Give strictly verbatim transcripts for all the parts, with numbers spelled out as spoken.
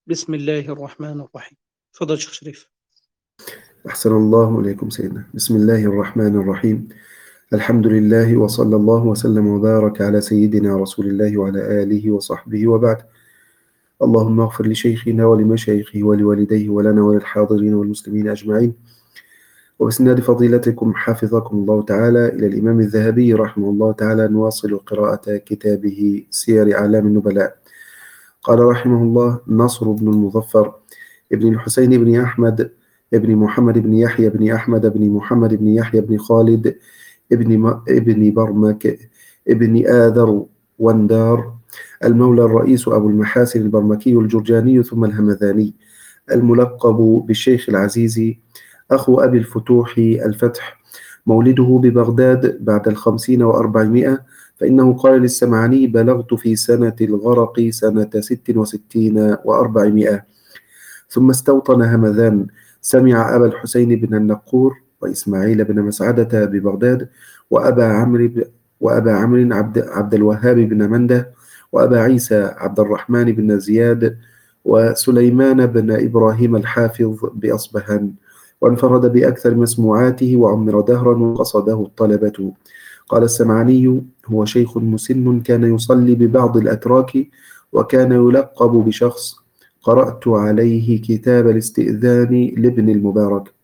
بسم الله الرحمن الرحيم. تفضل شيخ شريف. أحسن الله إليكم سيدنا. بسم الله الرحمن الرحيم. الحمد لله وصلى الله وسلم وبارك على سيدنا رسول الله وعلى آله وصحبه وبعد. اللهم اغفر لشيخنا ولمشايخه ولوالديه ولنا وللحاضرين والمسلمين أجمعين. وبسناد فضيلتكم حفظكم الله تعالى إلى الإمام الذهبي رحمه الله تعالى نواصل قراءة كتابه سير أعلام النبلاء. قال رحمه الله: نصر بن المظفر ابن الحسين بن أحمد ابن محمد بن يحيى بن أحمد بن محمد بن يحيى بن خالد ابن ابن برمك ابن آذر وندار المولى الرئيس أبو المحاسن البرمكي الجرجاني ثم الهمذاني، الملقب بالشيخ العزيز، أخو أبي الفتوح الفتح، مولده ببغداد بعد الخمسين وأربعمائة، فإنه قال للسمعاني: بلغت في سنة الغرق سنة ست وستين وأربعمائة. ثم استوطن همذان، سمع أبا الحسين بن النقور وإسماعيل بن مسعدة ببغداد، وأبا عمرو وأبا عمرو عبد, عبد الوهاب بن منده، وأبا عيسى عبد الرحمن بن زياد، وسليمان بن إبراهيم الحافظ بأصبهان، وانفرد بأكثر مسموعاته وعمر دهرا وقصده الطلبة. قال السمعاني: هو شيخ مسن كان يصلي ببعض الأتراك، وكان يلقب بشخص قرأت عليه كتاب الاستئذان لابن المبارك.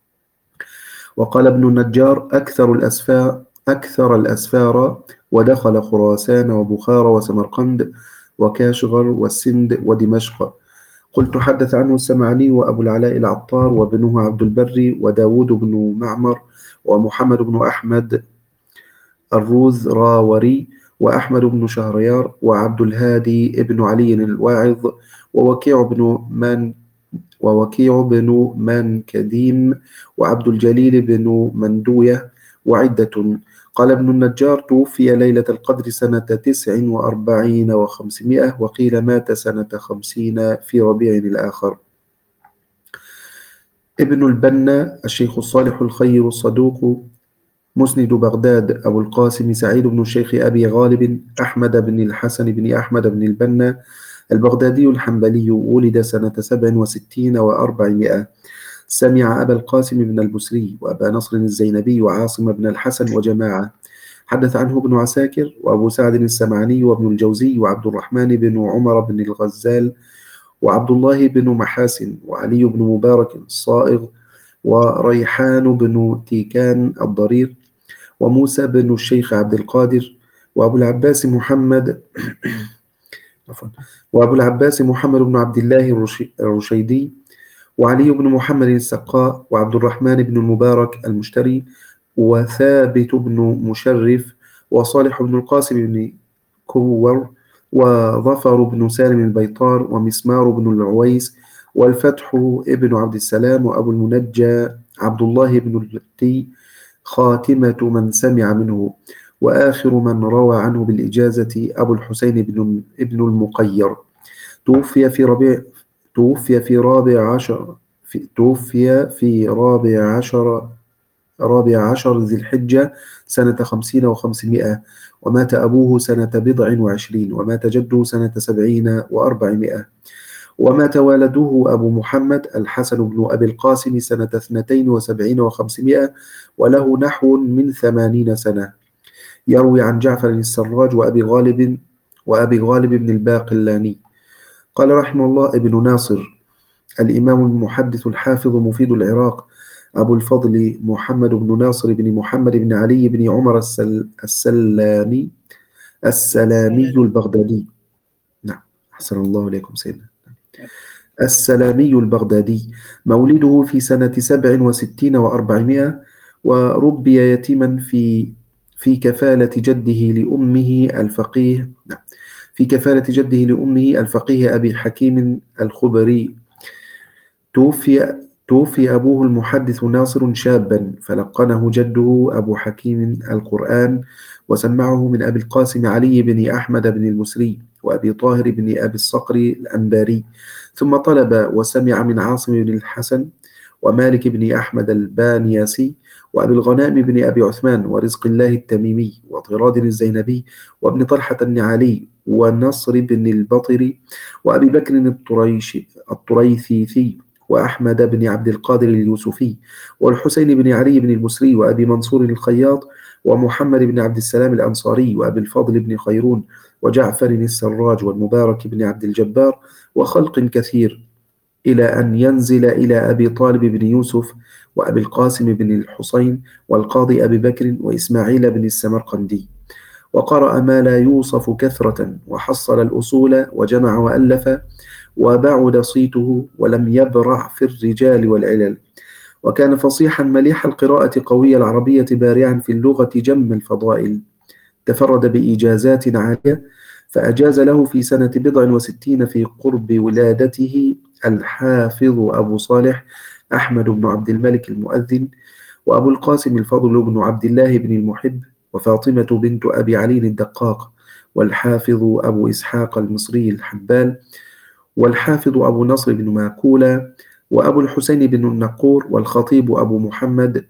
وقال ابن النجار: أكثر الأسفار أكثر الأسفار ودخل خراسان وبخارى وسمرقند وكاشغر والسند ودمشق. قلت: حدث عنه السمعاني وأبو العلاء العطار وابنه عبد البر وداود بن معمر ومحمد بن أحمد الروذ راوري وأحمد بن شهريار وعبد الهادي ابن علي الواعظ ووكيع بن من ووكيع بن منكديم وعبد الجليل بن مندوية وعدة. قال ابن النجار: توفي ليلة القدر سنة تسع وأربعين وخمسمائة، وقيل مات سنة خمسين في ربيع الآخر. ابن البنا الشيخ الصالح الخير الصدوق، مسند بغداد أبو القاسم سعيد بن الشيخ أبي غالب أحمد بن الحسن بن أحمد بن البنا البغدادي الحنبلي، ولد سنة سبع وستين وأربعمائة. سمع أبا القاسم بن البسري وأبا نصر الزينبي وعاصم بن الحسن وجماعة. حدث عنه ابن عساكر وأبو سعد السمعاني وابن الجوزي وعبد الرحمن بن عمر بن الغزال وعبد الله بن محاسن وعلي بن مبارك الصائغ وريحان بن تيكان الضرير وموسى بن الشيخ عبد القادر وأبو العباس محمد وأبو العباس محمد بن عبد الله الرشيدي وعلي بن محمد السقاء وعبد الرحمن بن المبارك المشتري وثابت بن مشرف وصالح بن القاسم بن كور وظفر بن سالم البيطار ومسمار بن العويس والفتح ابن عبد السلام وأبو المنجى عبد الله بن التي، خاتمة من سمع منه، وآخر من روى عنه بالإجازة أبو الحسين بن ابن المقير. توفي في ربيع توفي في رابع عشر في توفي في رابع عشر رابع عشر ذي الحجة سنة خمسين وخمسمائة، ومات أبوه سنة بضع وعشرين، ومات جده سنة سبعين وأربعمائة، ومات والده أبو محمد الحسن بن أبي القاسم سنة اثنتين وسبعين وخمسمائة، وله نحو من ثمانين سنة. يروي عن جعفر السراج وأبي غالب وأبي غالب بن الباقلاني. قال رحمه الله: ابن ناصر الإمام المحدث الحافظ مفيد العراق أبو الفضل محمد بن ناصر بن محمد بن علي بن عمر السل... السلامي السلامي البغدادي. نعم، أحسن الله إليكم سيدنا. السلامي البغدادي، مولده في سنة سبع وستين وأربعمائة، وربي يتيما في في كفالة جده لأمه الفقيه نعم في كفالة جده لأمه الفقيه أبي حكيم الخبري. توفي توفي أبوه المحدث ناصر شابا، فلقنه جده أبو حكيم القرآن، وسمعه من أبي القاسم علي بن أحمد بن المسري وأبي طاهر بن أبي الصقر الأنباري، ثم طلب وسمع من عاصم بن الحسن ومالك بن أحمد البانياسي وأبي الغنام بن أبي عثمان ورزق الله التميمي وطراد الزينبي وابن طلحة النعالي ونصر بن البطري وأبي بكر الطريشي الطريثيثي وأحمد بن عبد القادر اليوسفي والحسين بن علي بن المسري وأبي منصور الخياط ومحمد بن عبد السلام الأنصاري وأبي الفضل بن خيرون وجعفر السراج والمبارك بن عبد الجبار وخلق كثير، إلى أن ينزل إلى أبي طالب بن يوسف وأبي القاسم بن الحسين والقاضي أبي بكر وإسماعيل بن السمرقندي. وقرأ ما لا يوصف كثرة وحصل الأصول وجمع وألف، وبعد صيته ولم يبرع في الرجال والعلل، وكان فصيحا مليح القراءة قوي العربية بارعا في اللغة جم الفضائل، تفرد بإجازات عالية، فأجاز له في سنة بضع وستين في قرب ولادته الحافظ أبو صالح أحمد بن عبد الملك المؤذن، وأبو القاسم الفضل بن عبد الله بن المحب، وفاطمة بنت أبي علي الدقاق، والحافظ أبو إسحاق المصري الحبال، والحافظ أبو نصر بن ماكولة، وأبو الحسين بن النقور، والخطيب أبو محمد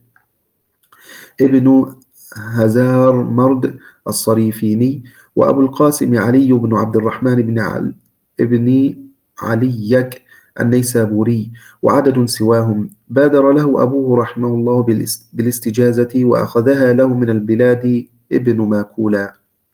ابن هزار مرد الصريفيني، وأبو القاسم علي بن عبد الرحمن بن عل ابن عليك النيسابوري، وعدد سواهم. بادر له أبوه رحمه الله بالاستجازة وأخذها له من البلاد ابن ماكولة.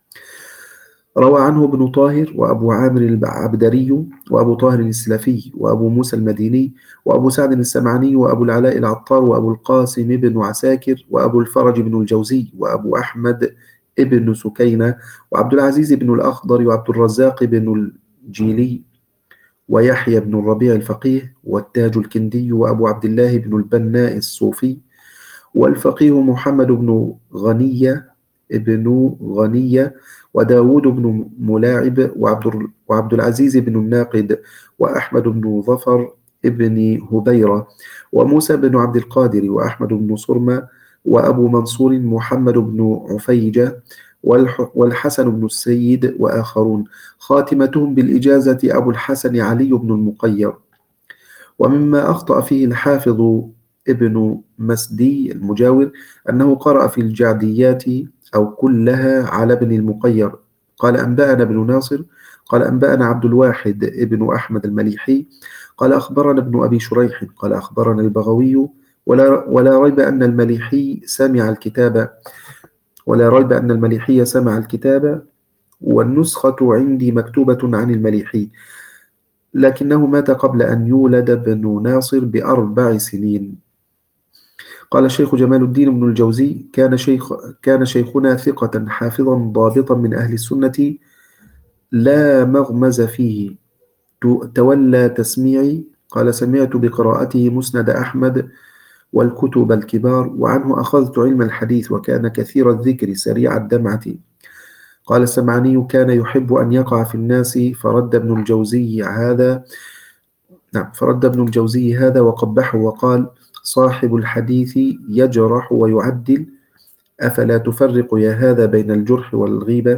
روى عنه ابن طاهر وأبو عامر العبدري وأبو طاهر السلفي وأبو موسى المديني وأبو سعد السمعاني وأبو العلاء العطار وأبو القاسم بن عساكر وأبو الفرج بن الجوزي وأبو أحمد ابن سكينة وعبد العزيز بن الأخضر وعبد الرزاق بن الجيلي ويحيى بن الربيع الفقيه والتاج الكندي وأبو عبد الله بن البناء الصوفي والفقيه محمد بن غنية ابن غنية وداود بن ملاعب وعبد, وعبد العزيز بن الناقد وأحمد بن ظفر ابن هبيرة وموسى بن عبد القادر وأحمد بن صرمة وأبو منصور محمد بن عفيجة والحسن بن السيد وآخرون، خاتمتهم بالإجازة أبو الحسن علي بن المقير. ومما أخطأ فيه الحافظ ابن مسدي المجاور أنه قرأ في الجعديات أو كلها على ابن المقير. قال أنبأنا ابن ناصر قال أنبأنا عبد الواحد ابن أحمد المليحي قال أخبرنا ابن أبي شريح قال أخبرنا البغوي ولا, ولا ريب أن المليحي سمع الكتاب ولا ريب أن المليحي سمع الكتاب والنسخة عندي مكتوبة عن المليحي، لكنه مات قبل أن يولد ابن ناصر بأربع سنين. قال الشيخ جمال الدين بن الجوزي كان, شيخ كان شيخنا ثقة حافظا ضابطا من أهل السنة لا مغمز فيه، تولى تسميعي. قال سمعت بقراءته مسند أحمد والكتب الكبار، وعنه أخذت علم الحديث، وكان كثير الذكر سريع الدمعة. قال السمعاني كان يحب أن يقع في الناس، فرد ابن الجوزي هذا نعم فرد ابن الجوزي هذا وقبحه وقال صاحب الحديث يجرح ويعدل، أفلا تفرق يا هذا بين الجرح والغيبة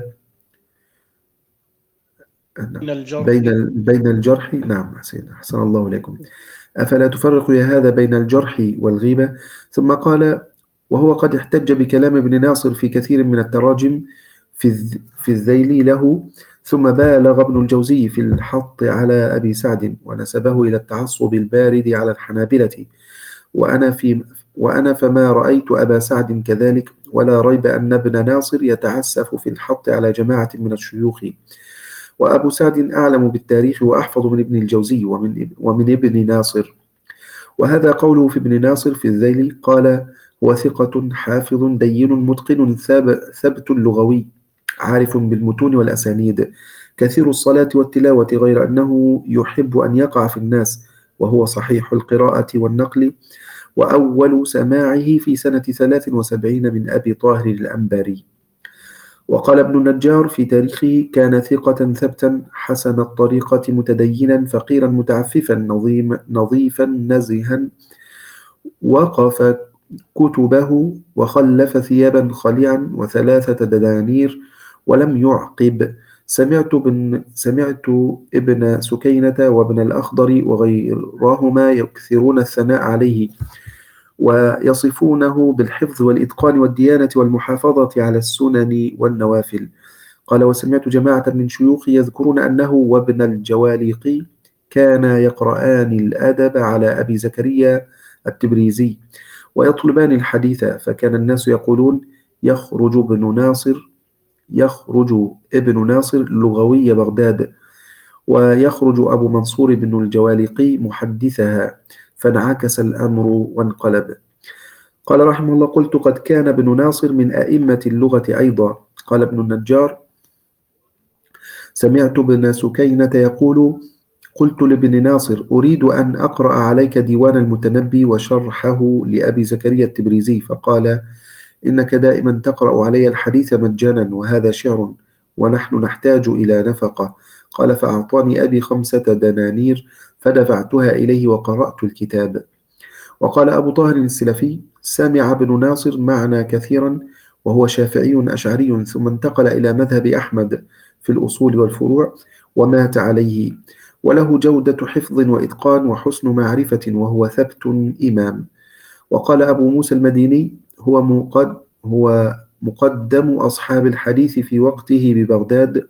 من الجرح بين بين الجرح نعم أحسن الله إليكم أفلا تفرق يا هذا بين الجرح والغيبة. ثم قال وهو قد احتج بكلام ابن ناصر في كثير من التراجم في في الذيل له، ثم بالغ ابن الجوزي في الحط على أبي سعد ونسبه إلى التعصب البارد على الحنابلة، وأنا في وأنا فما رأيت أبا سعد كذلك، ولا ريب أن ابن ناصر يتعسف في الحط على جماعة من الشيوخ، وأبو سعد أعلم بالتاريخ وأحفظ من ابن الجوزي ومن, ومن ابن ناصر. وهذا قوله في ابن ناصر في الذيل. قال هو ثقة حافظ دين متقن ثبت لغوي عارف بالمتون والأسانيد، كثير الصلاة والتلاوة، غير أنه يحب أن يقع في الناس، وهو صحيح القراءة والنقل، وأول سماعه في سنة ثلاث وسبعين من أبي طاهر الأنباري. وقال ابن النجار في تاريخه كان ثقة ثبتا حسن الطريقة متدينا فقيرا متعففا نظيم نظيفا نزها، وقف كتبه وخلف ثيابا خليعا وثلاثة دنانير ولم يعقب. سمعت ابن, سمعت ابن سكينة وابن الأخضر وغيرهما يكثرون الثناء عليه ويصفونه بالحفظ والإتقان والديانة والمحافظة على السنن والنوافل. قال: وسمعت جماعة من شيوخي يذكرون أنه وابن الجواليقي كانا يقرآن الأدب على أبي زكريا التبريزي ويطلبان الحديث، فكان الناس يقولون: يخرج ابن ناصر يخرج ابن ناصر لغوي بغداد، ويخرج أبو منصور بن الجواليقي محدثها، فانعكس الأمر وانقلب. قال رحمه الله: قلت: قد كان ابن ناصر من أئمة اللغة أيضا. قال ابن النجار: سمعت ابن سكينة يقول: قلت لابن ناصر: أريد أن أقرأ عليك ديوان المتنبي وشرحه لأبي زكريا التبريزي، فقال: إنك دائما تقرأ علي الحديث مجانا، وهذا شعر، ونحن نحتاج إلى نفقة. قال: فأعطاني أبي خمسة دنانير فدفعتها إليه وقرأت الكتاب. وقال أبو طاهر السلفي: سمع ابن ناصر معنا كثيرا، وهو شافعي أشعري، ثم انتقل إلى مذهب أحمد في الأصول والفروع ومات عليه، وله جودة حفظ وإتقان وحسن معرفة، وهو ثبت إمام. وقال أبو موسى المديني: هو مقد هو مقدم أصحاب الحديث في وقته ببغداد.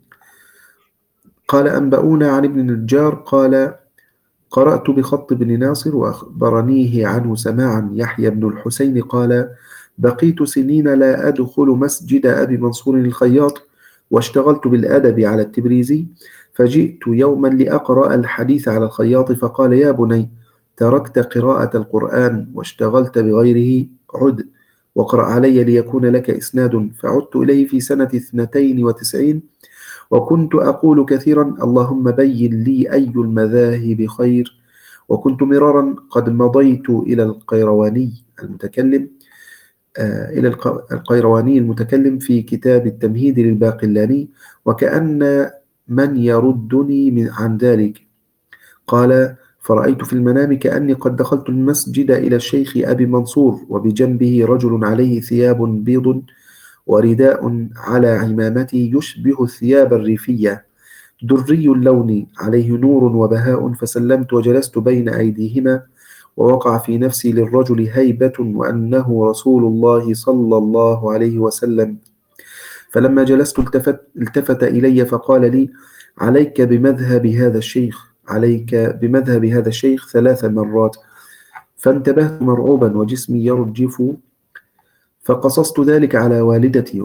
قال: أنبؤونا عن ابن النجار قال: قرأت بخط ابن ناصر وأخبرنيه عنه سماعا يحيى بن الحسين قال: بقيت سنين لا أدخل مسجد أبي منصور الخياط، واشتغلت بالأدب على التبريزي، فجئت يوما لأقرأ الحديث على الخياط، فقال: يا بني، تركت قراءة القرآن واشتغلت بغيره، عد واقرأ علي ليكون لك إسناد. فعدت إليه في سنة اثنتين وتسعين، وكنت أقول كثيرا: اللهم بين لي أي المذاهب خير. وكنت مرارا قد مضيت إلى القيرواني المتكلم آه إلى القيرواني المتكلم في كتاب التمهيد للباقلاني، وكأن من يردني من عن ذلك. قال: فرأيت في المنام كأني قد دخلت المسجد إلى الشيخ أبي منصور، وبجنبه رجل عليه ثياب بيض ورداء على عمامته يشبه الثياب الريفية، دري اللون، عليه نور وبهاء، فسلمت وجلست بين أيديهما، ووقع في نفسي للرجل هيبة وأنه رسول الله صلى الله عليه وسلم. فلما جلست التفت, التفت إلي فقال لي: عليك بمذهب هذا الشيخ عليك بمذهب هذا الشيخ ثلاث مرات. فانتبهت مرعوبا وجسمي يرجف، فقصصت ذلك على والدتي،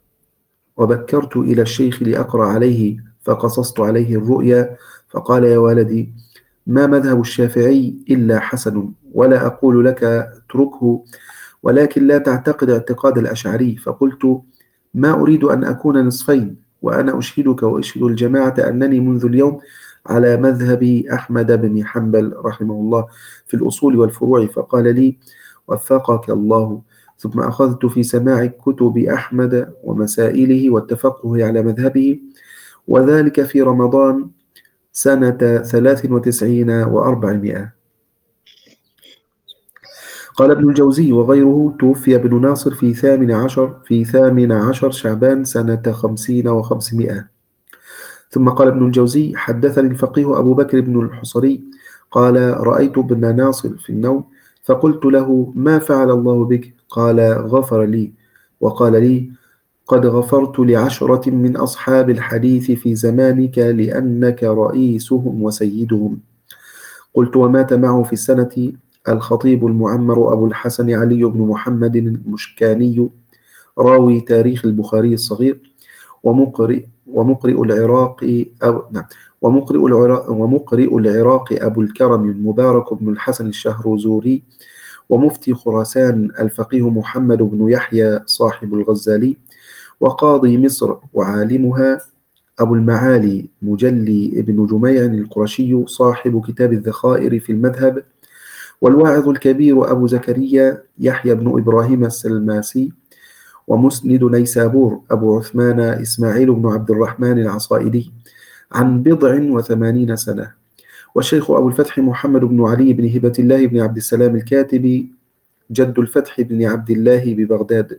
وبكرت إلى الشيخ لأقرأ عليه، فقصصت عليه الرؤيا، فقال: يا ولدي، ما مذهب الشافعي إلا حسن، ولا أقول لك اتركه، ولكن لا تعتقد اعتقاد الأشعري. فقلت: ما أريد أن أكون نصفين، وأنا أشهدك وأشهد الجماعة أنني منذ اليوم على مذهب أحمد بن حنبل رحمه الله في الأصول والفروع. فقال لي: وفقك الله. ثم أخذت في سماع كتب أحمد ومسائله والتفقه على مذهبه، وذلك في رمضان سنة ثلاث وتسعين وأربعمائة. قال ابن الجوزي وغيره: توفي ابن ناصر في ثامن عشر في ثامن عشر شعبان سنة خمسين وخمسمائة. ثم قال ابن الجوزي: حدثني الفقيه أبو بكر بن الحصري قال: رأيت ابن ناصر في النوم، فقلت له: ما فعل الله بك؟ قال: غفر لي. وقال لي: قد غفرت لعشرة من أصحاب الحديث في زمانك لأنك رئيسهم وسيدهم. قلت: ومات معه في السنة الخطيب المعمر أبو الحسن علي بن محمد المشكاني، راوي تاريخ البخاري الصغير، ومقرئ ومقرئ العراق أو نعم ومقرئ العراق ومقرئ العراق أبو الكرم المبارك بن الحسن الشهرزوري، ومفتي خراسان الفقيه محمد بن يحيى صاحب الغزالي، وقاضي مصر وعالمها أبو المعالي مجلي ابن جميع القرشي صاحب كتاب الذخائر في المذهب، والواعظ الكبير أبو زكريا يحيى بن إبراهيم السلماسي، ومسند نيسابور أبو عثمان إسماعيل بن عبد الرحمن العصائدي عن بضع وثمانين سنة، والشيخ أبو الفتح محمد بن علي بن هبة الله بن عبد السلام الكاتب جد الفتح بن عبد الله ببغداد.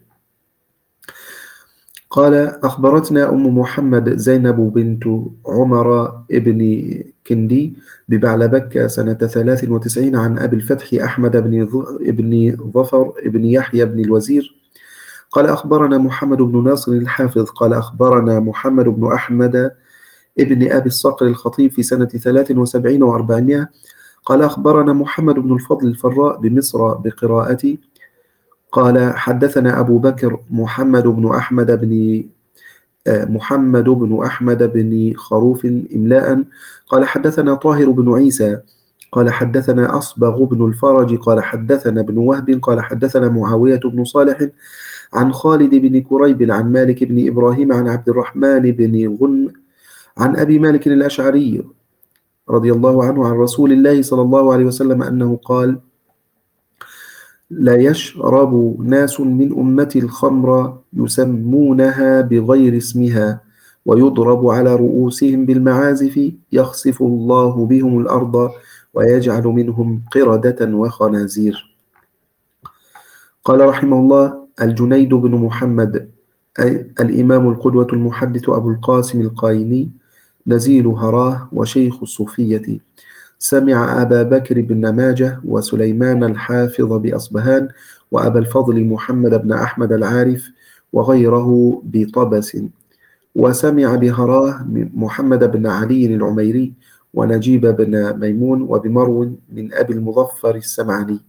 قال: أخبرتنا أم محمد زينب بنت عمر ابن كندي ببعلبك سنة ثلاث وتسعين عن أبي الفتح أحمد بن ابن ظفر بن يحيى بن الوزير قال أخبرنا محمد بن ناصر الحافظ قال أخبرنا محمد بن أحمد ابن أبي الصقر الخطيب في سنة ثلاث وسبعين وأربعمائة قال أخبرنا محمد بن الفضل الفراء بمصر بقراءتي قال حدثنا أبو بكر محمد بن أحمد بن محمد بن أحمد بن خروف إملاء قال حدثنا طاهر بن عيسى قال حدثنا أصبغ بن الفرج قال حدثنا ابن وهب قال حدثنا معاوية بن صالح عن خالد بن كريب عن مالك بن إبراهيم عن عبد الرحمن بن غن عن أبي مالك الأشعري رضي الله عنه عن رسول الله صلى الله عليه وسلم أنه قال لا يشرب ناس من أمتي الخمر يسمونها بغير اسمها ويضرب على رؤوسهم بالمعازف يخسف الله بهم الأرض ويجعل منهم قردة وخنازير. قال رحمه الله الجنيد بن محمد الإمام القدوة المحدث أبو القاسم القايني نزيل هراه وشيخ الصوفية سمع أبا بكر بن ماجه وسليمان الحافظ بأصبهان وأبا الفضل محمد بن أحمد العارف وغيره بطبس وسمع بهراه محمد بن علي العميري ونجيب بن ميمون وبمرو من أبي المظفر السمعاني.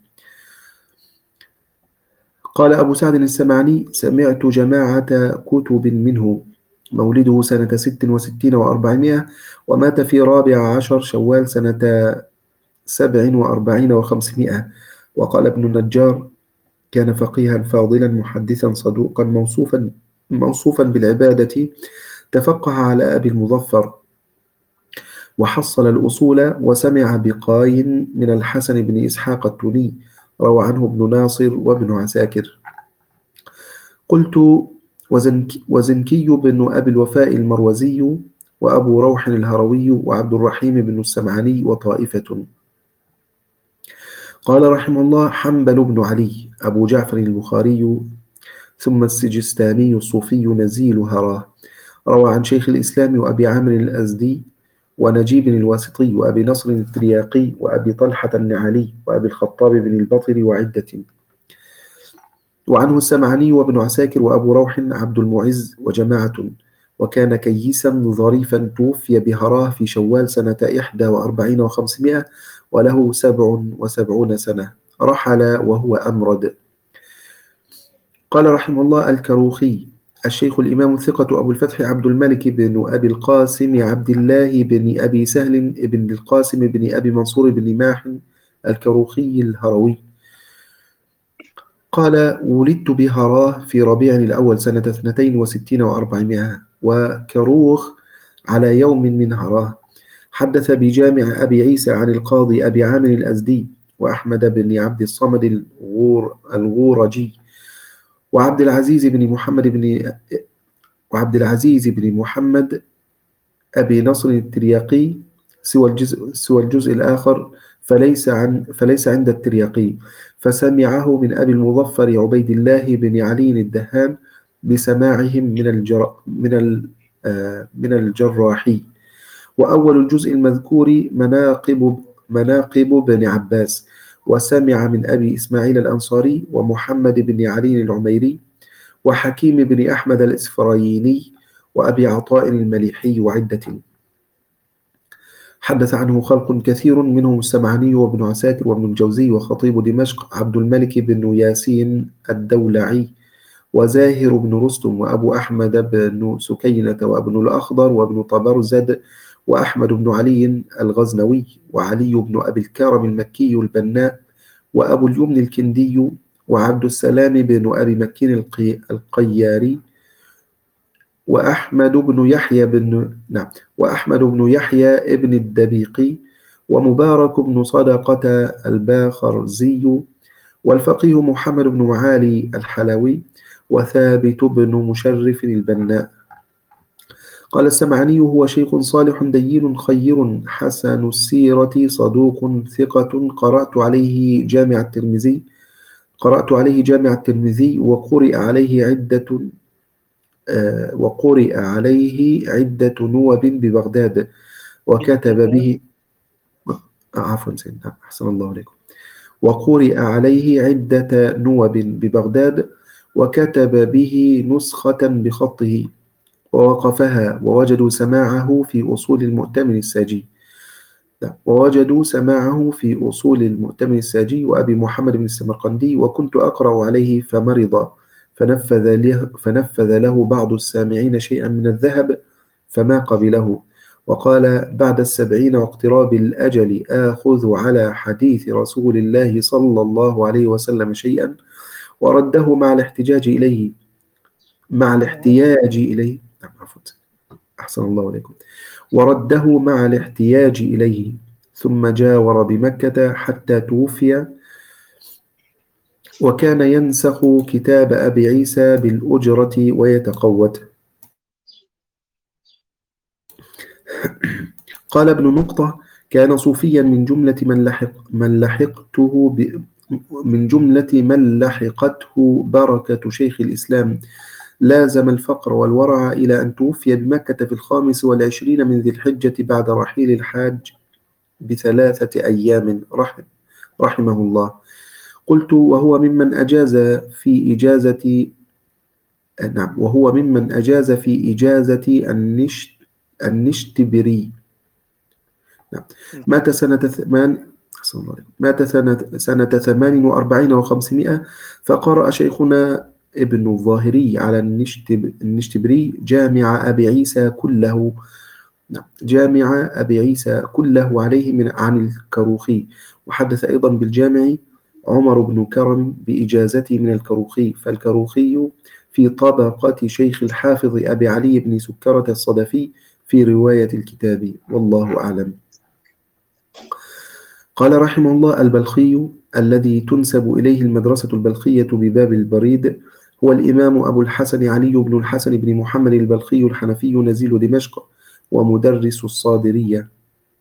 قال أبو سعد السمعاني سمعت جماعة كتب منه مولده سنة ست وستين وأربعمائة ومات في رابع عشر شوال سنة سبع وأربعين وخمسمائة. وقال ابن النجار كان فقيها فاضلا محدثا صدوقا موصوفا موصوفا بالعبادة تفقه على أبي المظفر وحصل الأصول وسمع بقاي من الحسن بن إسحاق التوني روى عنه ابن ناصر وابن عساكر. قلت وزنكي, وزنكي بن أبي الوفاء المروزي وأبو روح الهروي وعبد الرحيم بن السمعاني وطائفة. قال رحمه الله حنبل بن علي أبو جعفر البخاري ثم السجستاني الصوفي نزيل هراه روى عن شيخ الإسلام وأبي عامر الأزدي ونجيب الواسطي وأبي نصر الترياقي وأبي طلحة النعلي وأبي الخطاب بن البطر وعدة. وعنه السمعاني وابن عساكر وأبو روح عبد المعز وجماعة. وكان كيسا ظريفا توفي بهراه في شوال سنة إحدى وأربعين وخمسمائة وله سبع وسبعون سنة رحل وهو أمرد. قال رحمه الله الكروخي الشيخ الإمام الثقة أبو الفتح عبد الملك بن أبي القاسم عبد الله بن أبي سهل بن القاسم بن أبي منصور بن ماح الكروخي الهروي. قال ولدت بهراه في ربيع الأول سنة اثنتين وستين وأربعمائة وكروخ على يوم من هراه. حدث بجامع أبي عيسى عن القاضي أبي عامر الأزدي وأحمد بن عبد الصمد الغور الغورجي وعبد العزيز بن محمد بن وعبد العزيز بن محمد أبي نصر الترياقي سوى الجزء سوى الجزء الآخر فليس عن فليس عند الترياقي فسمعه من أبي المظفر عبيد الله بن علي الدهان بسماعهم من الجر من ال آه من الجراحي. وأول الجزء المذكور مناقب مناقب بن عباس وسمع من أبي إسماعيل الأنصاري ومحمد بن علي العميري وحكيم بن أحمد الإسفرايني وأبي عطاء المليحي وعدة. حدث عنه خلق كثير منهم السمعاني وابن عساكر وابن الجوزي وخطيب دمشق عبد الملك بن ياسين الدولعي وزاهر بن رستم وأبو أحمد بن سكينة وابن الأخضر وابن طبرزد وأحمد بن علي الغزنوي وعلي بن أبي الكرم المكي البناء وأبو اليمن الكندي وعبد السلام بن أبي مكين القي... القياري وأحمد بن يحيى بن نعم وأحمد بن يحيى ابن الدبيقي ومبارك بن صدقة الباخرزي والفقيه محمد بن معالي الحلوي وثابت بن مشرف البناء. قال السمعاني هو شيخ صالح دين خير حسن السيرة صدوق ثقة قرأت عليه جامع الترمذي قرأت عليه جامع الترمذي وقرئ عليه عدة آه وقرئ عليه عدة نوب ببغداد وكتب به عفوا سيدنا أحسن الله عليكم وقرئ عليه عدة نوب ببغداد وكتب به نسخة بخطه ووقفها، ووجدوا سماعه في أصول المؤتمن الساجي. لا، ووجدوا سماعه في أصول المؤتمن الساجي وأبي محمد بن السمرقندي، وكنت أقرأ عليه فمرض، فنفذ له, فنفذ له بعض السامعين شيئا من الذهب فما قبله، وقال: بعد السبعين واقتراب الأجل آخذ على حديث رسول الله صلى الله عليه وسلم شيئا، ورده مع الاحتجاج إليه مع الاحتياج إليه نعم عفوا أحسن الله عليكم ورده مع الاحتياج إليه، ثم جاور بمكة حتى توفي، وكان ينسخ كتاب أبي عيسى بالأجرة ويتقوت. قال ابن نقطة: كان صوفيا من جملة من لحق من لحقته ب من جملة من لحقته بركة شيخ الإسلام، لازم الفقر والورع إلى أن توفي بمكة في الخامس والعشرين من ذي الحجة بعد رحيل الحاج بثلاثة أيام رحم رحمه الله. قلت: وهو ممن أجاز في إجازة نعم وهو ممن أجاز في إجازة النشت النشتبري. نعم. مات سنة ثمان مات سنة سنة ثمان وأربعين وخمسمائة، فقرأ شيخنا ابن الظاهري على النشتب النشتبري جامع أبي عيسى كله نعم جامع أبي عيسى كله عليه من عن الكروخي، وحدث أيضا بالجامع عمر بن كرم بإجازته من الكروخي، فالكروخي في طبقة شيخ الحافظ أبي علي بن سكرة الصدفي في رواية الكتاب، والله أعلم. قال رحمه الله: البلخي الذي تنسب إليه المدرسة البلخية بباب البريد هو الإمام أبو الحسن علي بن الحسن بن محمد البلخي الحنفي نزيل دمشق ومدرس الصادرية،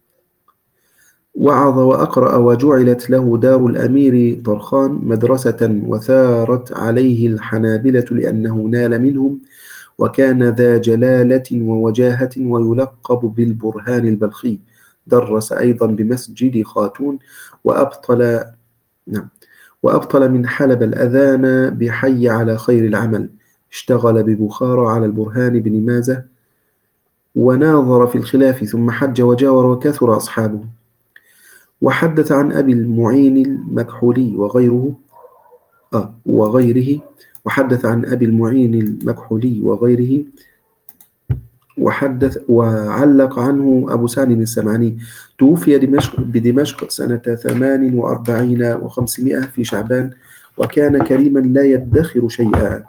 وعظ وأقرأ، وجعلت له دار الأمير طرخان مدرسة، وثارت عليه الحنابلة لأنه نال منهم، وكان ذا جلالة ووجاهة، ويلقب بالبرهان البلخي. درس أيضا بمسجد خاتون، وأبطل نعم وأبطل من حلب الأذان بحي على خير العمل. اشتغل ببخارى على البرهان بن مازة، وناظر في الخلاف، ثم حج وجاور وكثر أصحابه. وحدث عن أبي المعين المكحولي وغيره آه وغيره وحدث عن أبي المعين المكحولي وغيره وحدث وعلق عنه أبو سعد السمعاني. توفي دمشق بدمشق سنة ثمان وأربعين وخمسمائة في شعبان، وكان كريما لا يدخر شيئا.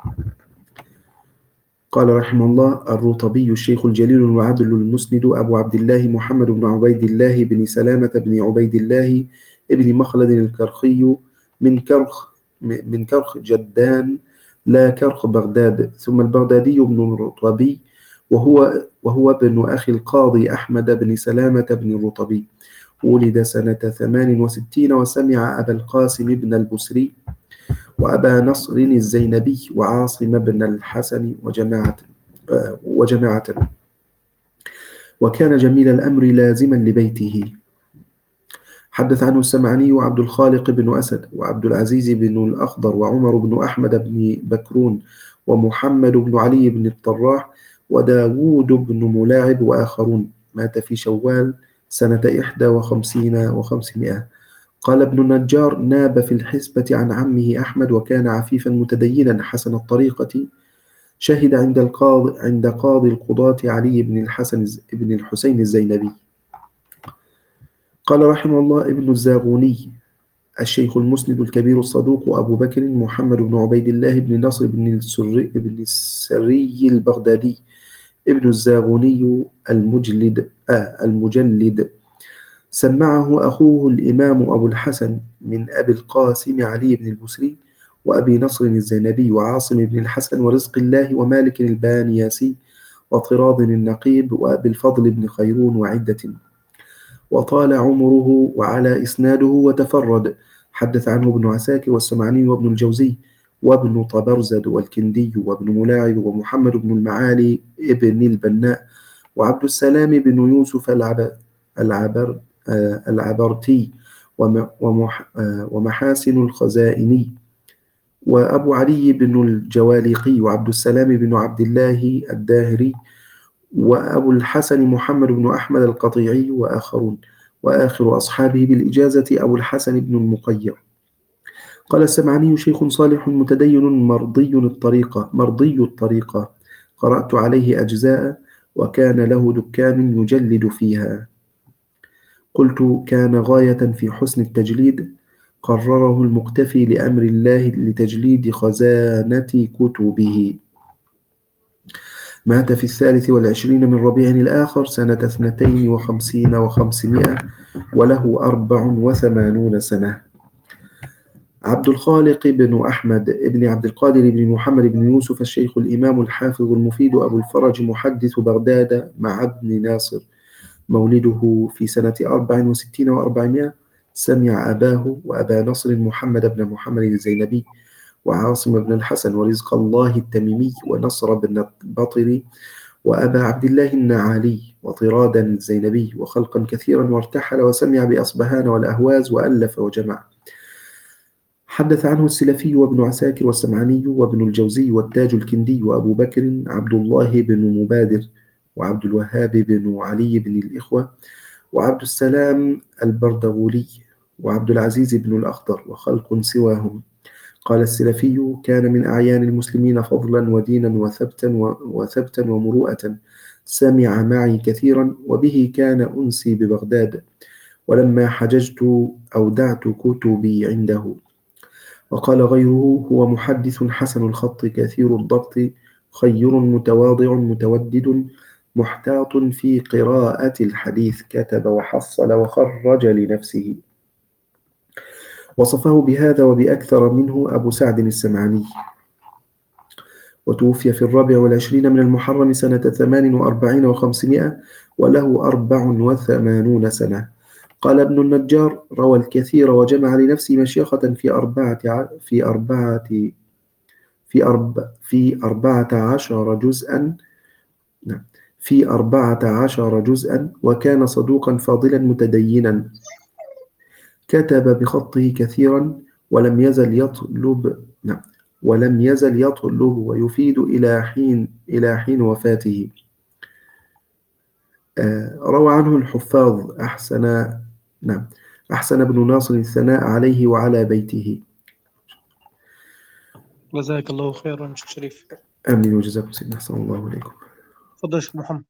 قال رحمه الله: الرطبي الشيخ الجليل العدل المسند أبو عبد الله محمد بن عبيد الله بن سلامة بن عبيد الله ابن مخلد الكرخي من كرخ من كرخ جدان لا كرخ بغداد، ثم البغدادي بن الرطبي، وهو وهو ابن أخي القاضي أحمد بن سلامة بن الرطبي. ولد سنة ثمان وستين، وسمع أبا القاسم بن البسري وأبا نصر الزينبي وعاصم بن الحسن وجماعة وجماعة وكان جميل الأمر لازما لبيته. حدث عنه السمعاني وعبد الخالق بن أسد وعبد العزيز بن الأخضر وعمر بن أحمد بن بكرون ومحمد بن علي بن الطراح وداود بن ملاعب وآخرون. مات في شوال سنة إحدى وخمسين وخمسمائة. قال ابن النجار: ناب في الحسبة عن عمه أحمد، وكان عفيفا متدينا حسن الطريقة، شهد عند القاضي عند قاضي القضاة علي بن الحسن بن الحسين الزينبي. قال رحمه الله: ابن الزاغوني الشيخ المسند الكبير الصدوق أبو بكر محمد بن عبيد الله بن نصر بن السري, بن السري البغدادي، ابن الزاغوني المجلد آه المجلد. سمعه أخوه الإمام أبو الحسن من أبي القاسم علي بن البسري وأبي نصر الزينبي وعاصم بن الحسن ورزق الله ومالك البانياسي وطراد النقيب وأبي الفضل بن خيرون وعدة. وطال عمره وعلى إسناده وتفرد. حدث عنه ابن عساكر والسمعاني وابن الجوزي وابن طبرزد والكندي وابن ملاعب ومحمد بن المعالي ابن البناء وعبد السلام بن يوسف العب العبر العبرتي ومحاسن الخزائني وأبو علي بن الجواليقي وعبد السلام بن عبد الله الداهري وأبو الحسن محمد بن أحمد القطيعي وآخرون. وآخر أصحابه بالإجازة أبو الحسن بن المقير. قال السمعاني: شيخ صالح متدين مرضي الطريقة مرضي الطريقة قرأت عليه أجزاء، وكان له دكان يجلد فيها. قلت: كان غاية في حسن التجليد، قرره المقتفي لأمر الله لتجليد خزانة كتبه. مات في الثالث والعشرين من ربيع الآخر سنة اثنتين وخمسين وخمسمائة، وله أربع وثمانون سنة. عبد الخالق بن أحمد بن عبد القادر بن محمد بن يوسف الشيخ الإمام الحافظ المفيد أبو الفرج محدث بغداد مع ابن ناصر، مولده في سنة أربع وستين وأربعمائة. سمع أباه وأبا نصر محمد بن محمد الزينبي وعاصم بن الحسن ورزق الله التميمي ونصر بن البطري وأبا عبد الله النعالي وطرادا الزينبي وخلقا كثيرا، وارتحل وسمع بأصبهان والأهواز وألف وجمع. حدث عنه السلفي وابن عساكر والسمعاني وابن الجوزي والتاج الكندي وأبو بكر عبد الله بن مبادر وعبد الوهاب بن علي بن الإخوة وعبد السلام البردغولي وعبد العزيز بن الأخضر وخلق سواهم. قال السلفي: كان من أعيان المسلمين فضلا ودينا وثبتا وثبتا ومروءة، سمع معي كثيرا، وبه كان أنسي ببغداد، ولما حججت أودعت كتبي عنده. وقال غيره: هو محدث حسن الخط كثير الضبط، خير متواضع متودد، محتاط في قراءة الحديث، كتب وحصل وخرج لنفسه. وصفه بهذا وبأكثر منه أبو سعد السمعاني، وتوفي في الرابع والعشرين من المحرم سنة ثمان وأربعين وخمسمائة، وله أربع وثمانون سنة. قال ابن النجار: روى الكثير وجمع لنفسه مشيخة في أربعة في أربعة في أرب في أربعة عشر جزءا نعم في أربعة عشر جزءا، وكان صدوقا فاضلا متدينا، كتب بخطه كثيرا، ولم يزل يطلب نعم ولم يزل يطلب ويفيد إلى حين إلى حين وفاته. آه روى عنه الحفاظ أحسن نعم أحسن بن ناصر الثناء عليه وعلى بيته. جزاك الله خيرا شيخ شريف. آمين وجزاكم سيدنا، أحسن الله إليكم. تفضل شيخ محمد.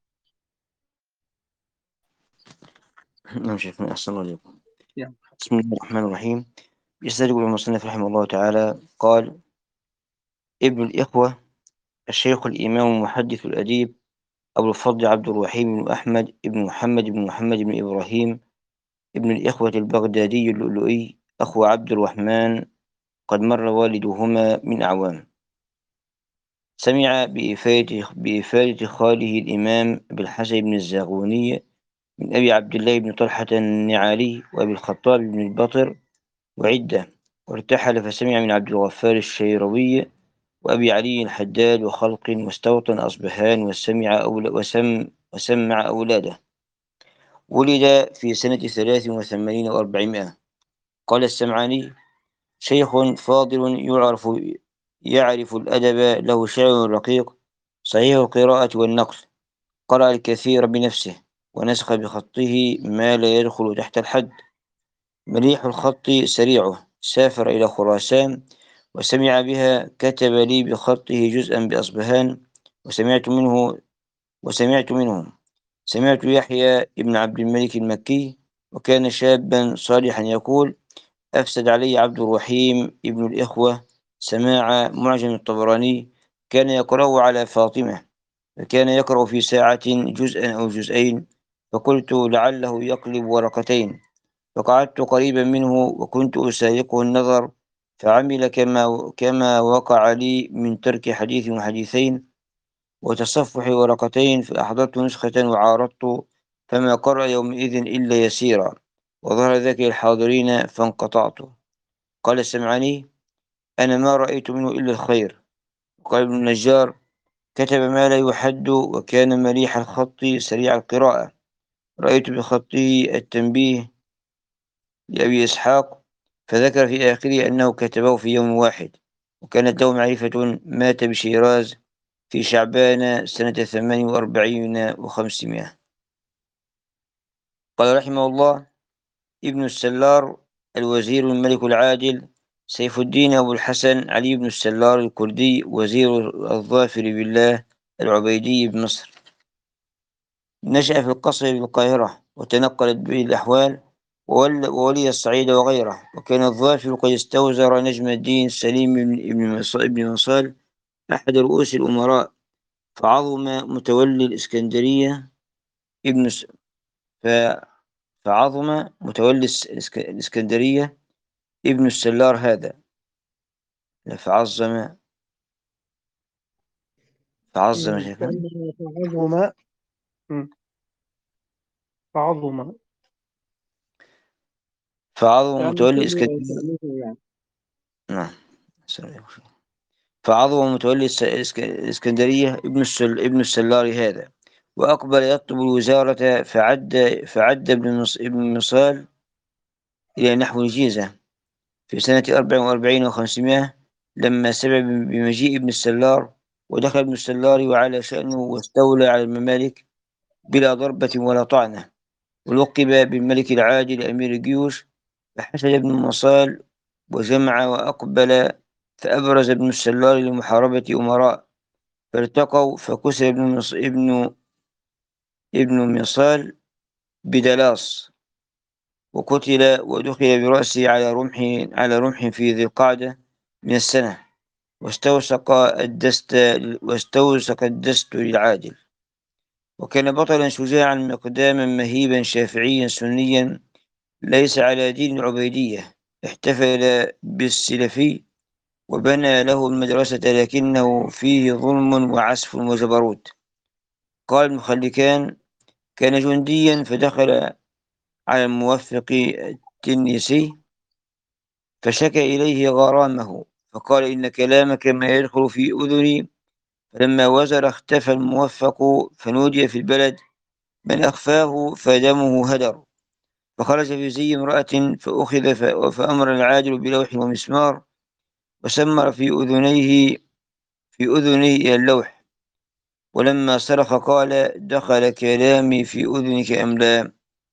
نعم شيخنا، أحسن الله إليكم. يعني. بسم الله الرحمن الرحيم. يستدرك المصنف رحمه الله تعالى قال: ابن الإخوة الشيخ الإمام المحدث الأديب أبو الفضل عبد الرحيم بن أحمد بن محمد بن محمد بن إبراهيم ابن الإخوة البغدادي اللؤلؤي أخو عبد الرحمن، قد مر والدهما من أعوام. سمع بإفادة بإفادة خاله الإمام أبي الحسن بن الزاغوني من أبي عبد الله بن طلحة النعالي وأبي الخطاب بن البطر وعدة، وارتحل فسمع من عبد الغفار الشيروي وأبي علي الحداد وخلق، واستوطن أصبهان وسمع أول وسم وسمع أولاده. ولد في سنة ثلاث وثمانين وأربعمائة. قال السمعاني: شيخ فاضل يعرف يعرف الأدب، له شعر رقيق صحيح القراءة والنقل، قرأ الكثير بنفسه ونسخ بخطه ما لا يدخل تحت الحد، مليح الخط سريعه، سافر إلى خراسان وسمع بها، كتب لي بخطه جزءا بأصبهان وسمعت منه وسمعت منه سمعت يحيى ابن عبد الملك المكي، وكان شابا صالحا يقول: أفسد علي عبد الرحيم ابن الإخوة سماع معجم الطبراني، كان يقرأ على فاطمة، فكان يقرأ في ساعة جزءا أو جزئين، فقلت لعله يقلب ورقتين، فقعدت قريبا منه وكنت أسايقه النظر، فعمل كما كما وقع لي من ترك حديث وحديثين وتصفح ورقتين، فأحضرت نسخة وعارضت، فما قرأ يومئذ إلا يسيرا، وظهر ذاك الحاضرين فانقطعت. قال السمعاني: أنا ما رأيت منه إلا الخير. وقال ابن النجار: كتب ما لا يحد، وكان مليح الخط سريع القراءة، رأيت بخطه التنبيه لأبي إسحاق، فذكر في آخره أنه كتبه في يوم واحد، وكانت له معرفة. مات بشيراز في شعبان سنة ثمان وأربعين وخمسمائة. قال رحمه الله: ابن السلار الوزير الملك العادل سيف الدين أبو الحسن علي بن السلار الكردي، وزير الظافر بالله العبيدي بمصر. نشأ في القصر بالقاهرة، وتنقلت به الأحوال، وول- وولي الصعيد وغيره. وكان الظافر قد استوزر نجم الدين سليم بن مص- بن مصال أحد رؤوس الأمراء، فعظم متولي الإسكندرية ابن س- ف- فعظم متولي الس- الإسك- الإسكندرية ابن السلار هذا. لا، فعظم فعظم مم. شيخنا. كأنه فعظم. مم. فعظم. فعظم كأنه متولي شبه الإسكندرية. فعله يعني. نعم. فعظم متولي الس- الإسك- الإسكندرية ابن السل ابن السلار هذا، وأقبل يطلب الوزارة، فعد فعد ابن مص- ابن مصال إلى نحو الجيزة في سنة أربع وأربعين وخمسمائة، لما سمع بمجيء ابن السلار. ودخل ابن السلار وعلى شأنه، واستولى على الممالك بلا ضربة ولا طعنة، ولقب بالملك العادل أمير الجيوش. فحشد ابن مصال وجمع وأقبل، فأبرز ابن السلار لمحاربة أمراء، فالتقوا، فكسر ابن مص... ابن ابن مصال بدلاس، وقتل، ودخل برأسه على رمح على رمح في ذي القعدة من السنة. واستوثق الدست واستوثق الدست للعادل. وكان بطلا شجاعا مقداما مهيبا شافعيا سنيا، ليس على دين العبيدية. احتفل بالسلفي وبنى له المدرسة، لكنه فيه ظلم وعسف وجبروت. قال ابن خلكان: كان جنديا، فدخل على الموفق التنيسي، فشكى إليه غرامه، فقال: إن كلامك ما يدخل في أذني. فلما وزر اختفى الموفق، فنودي في البلد: من أخفاه فدمه هدر. فخرج في زي امرأة، فأخذ ف- فأمر العادل بلوح ومسمار، وسمر في أذنيه في أذنيه إلى اللوح. ولما صرخ قال: دخل كلامي في أذنك أم لا؟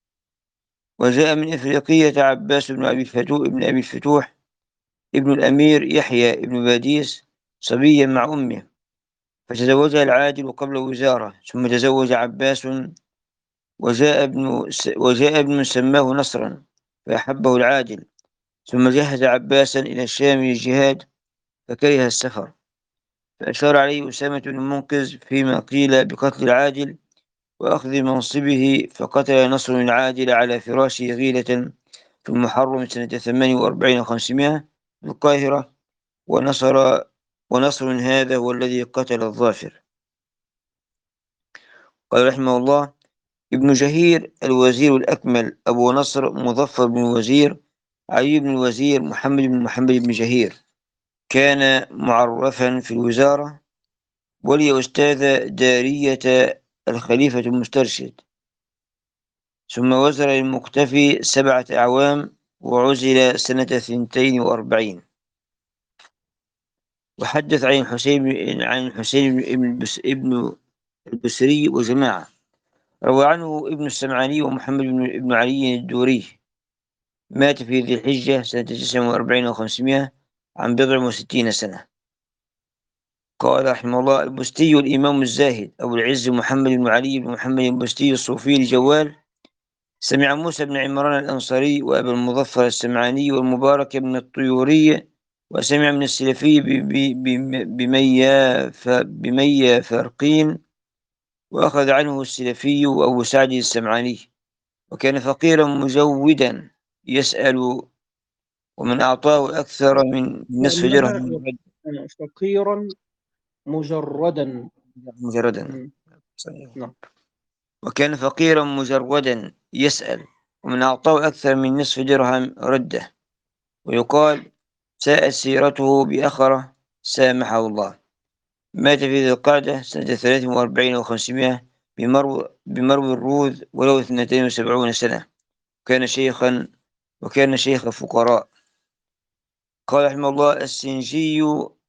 وجاء من إفريقية عباس بن أبي الفتوح ابن أبي الفتوح ابن الأمير يحيى ابن باديس صبيا مع أمه، فتزوجها العادل قبل الوزارة، ثم تزوج عباس. وجاء ابن وجاء ابن سماه نصرا، فأحبه العادل. ثم جهز عباسا إلى الشام للجهاد، فكره السفر، فأشار عليه أسامة بن المنقذ فيما قيل بقتل العادل وأخذ منصبه، فقتل نصر العادل على فراشه غيلة في المحرم سنة ثمان وأربعين وخمسمائة بالقاهرة. ونصر ونصر هذا هو الذي قتل الظافر. قال رحمه الله: ابن جهير الوزير الأكمل أبو نصر مظفر بن الوزير علي بن الوزير محمد بن محمد بن جهير، كان معرفا في الوزارة، ولي أستاذ دارية الخليفة المسترشد، ثم وزر للمختفي سبعة أعوام، وعزل سنة ثنتين وأربعين. وحدث عن الحسين عن الحسين بن البس- ابن البسري وجماعة. روى عنه ابن السمعاني ومحمد بن ابن علي الدوري. مات في ذي الحجة سنة تسع وأربعين وخمسمائة عن بضع وستين سنة. قال رحمه الله: البستي الإمام الزاهد أبو العز محمد بن علي بن محمد البستي الصوفي الجوال، سمع موسى بن عمران الأنصاري وأبا المظفر السمعاني والمبارك بن الطيوري، وسمع من السلفي ب- ب- ب- بميا ف- بميا فرقين، وأخذ عنه السلفي وأبو سعد السمعاني. وكان فقيرا مجودا يسأل، ومن أعطاه أكثر من نصف كأنها درهم رد. فقيرا مجردا. مجردا. مم. نعم. وكان فقيرا مجردا يسأل، ومن أعطاه أكثر من نصف درهم رده. ويقال: ساءت سيرته بأخرة سامحه الله. مات في ذي القعدة سنة ثلاث وأربعين وخمسمائة بمرو بمرو الروذ، وله اثنتين وسبعون سنة. كان شيخا وكان شيخ فقراء. قال رحمه الله: السنجي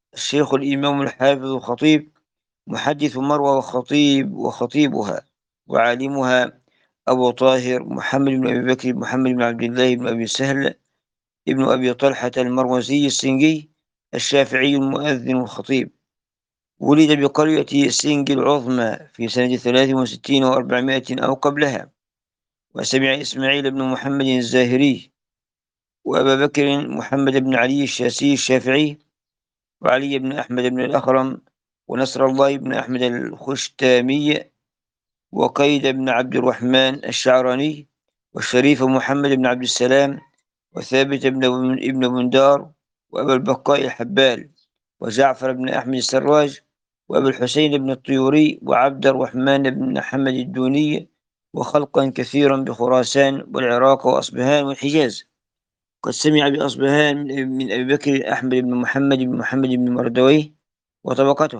الشيخ الإمام الحافظ الخطيب محدث مروى وخطيب وخطيبها وعالمها أبو طاهر محمد بن أبي بكر محمد بن عبد الله بن أبي سهل ابن أبي طلحة المروزي السنجي الشافعي المؤذن الخطيب، ولد بقرية سنج العظمى في سنة ثلاث وستين وأربعمائة أو قبلها. وسمع إسماعيل بن محمد الزاهري وأبا بكر محمد بن علي الشاسي الشافعي وعلي بن أحمد بن الأخرم ونصر الله بن أحمد الخشتامي وقيد بن عبد الرحمن الشعراني والشريف محمد بن عبد السلام وثابت بن ابن بندار وأبا البقاء الحبال وجعفر بن أحمد السراج وأبا الحسين بن الطيوري وعبد الرحمن بن حمد الدوني وخلقا كثيرا بخراسان والعراق وأصبهان والحجاز. قد سمع بأصبهان من أبي بكر أحمد بن محمد بن محمد بن مردويه وطبقته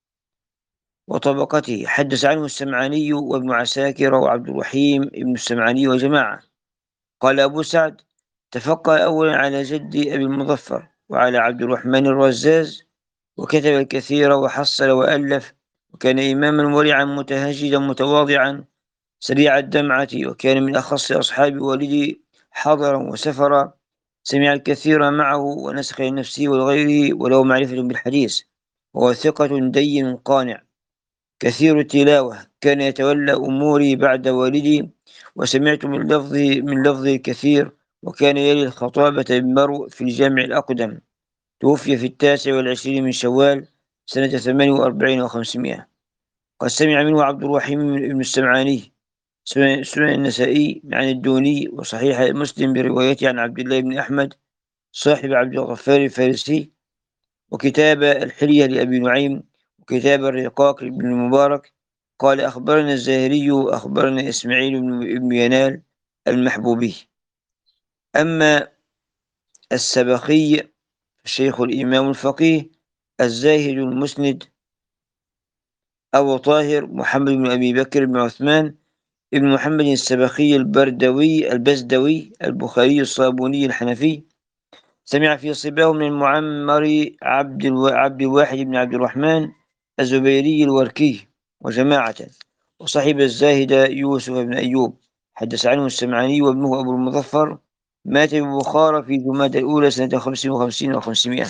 وطبقته حدث عنه السمعاني وابن عساكر وعبد الرحيم بن السمعاني وجماعة. قال أبو سعد: تفقه أولا على جدي أبي المظفر وعلى عبد الرحمن الرزاز، وكتب الكثير وحصل وألف، وكان إماما ورعا متهجدا متواضعا سريع الدمعة، وكان من أخص أصحاب والدي حضرا وسفرا، سمع الكثير معه ونسخ لنفسه ولغيره وله معرفة بالحديث، وهو ثقة دين قانع كثير التلاوة، كان يتولى أموري بعد والدي، وسمعت من لفظه من لفظه الكثير، وكان يلي الخطابة بمرو في الجامع الأقدم. توفي في التاسع والعشرين من شوال سنة ثمان وأربعين وخمسمائة. قد سمع منه عبد الرحيم بن السمعاني سنن النسائي عن الدوني وصحيح مسلم بروايته عن عبد الله بن أحمد صاحب عبد الغفار الفارسي، وكتاب الحلية لأبي نعيم، وكتاب الرقاق بن المبارك. قال: أخبرنا الزاهري أخبرنا إسماعيل بن ينال المحبوبي. أما السبخي الشيخ الإمام الفقيه الزاهد المسند أبو طاهر محمد بن أبي بكر بن عثمان ابن محمد السبخي البردوي البزدوي البخاري الصابوني الحنفي، سمع في صباه من المعمر عبد الو... عبد الواحد بن عبد الرحمن الزبيري الوركي وجماعة، وصاحب الزاهد يوسف بن أيوب. حدث عنه السمعاني وابنه أبو المظفر، مات ببخارى في جمادى الأولى سنة خمس وخمسين وخمسمائة.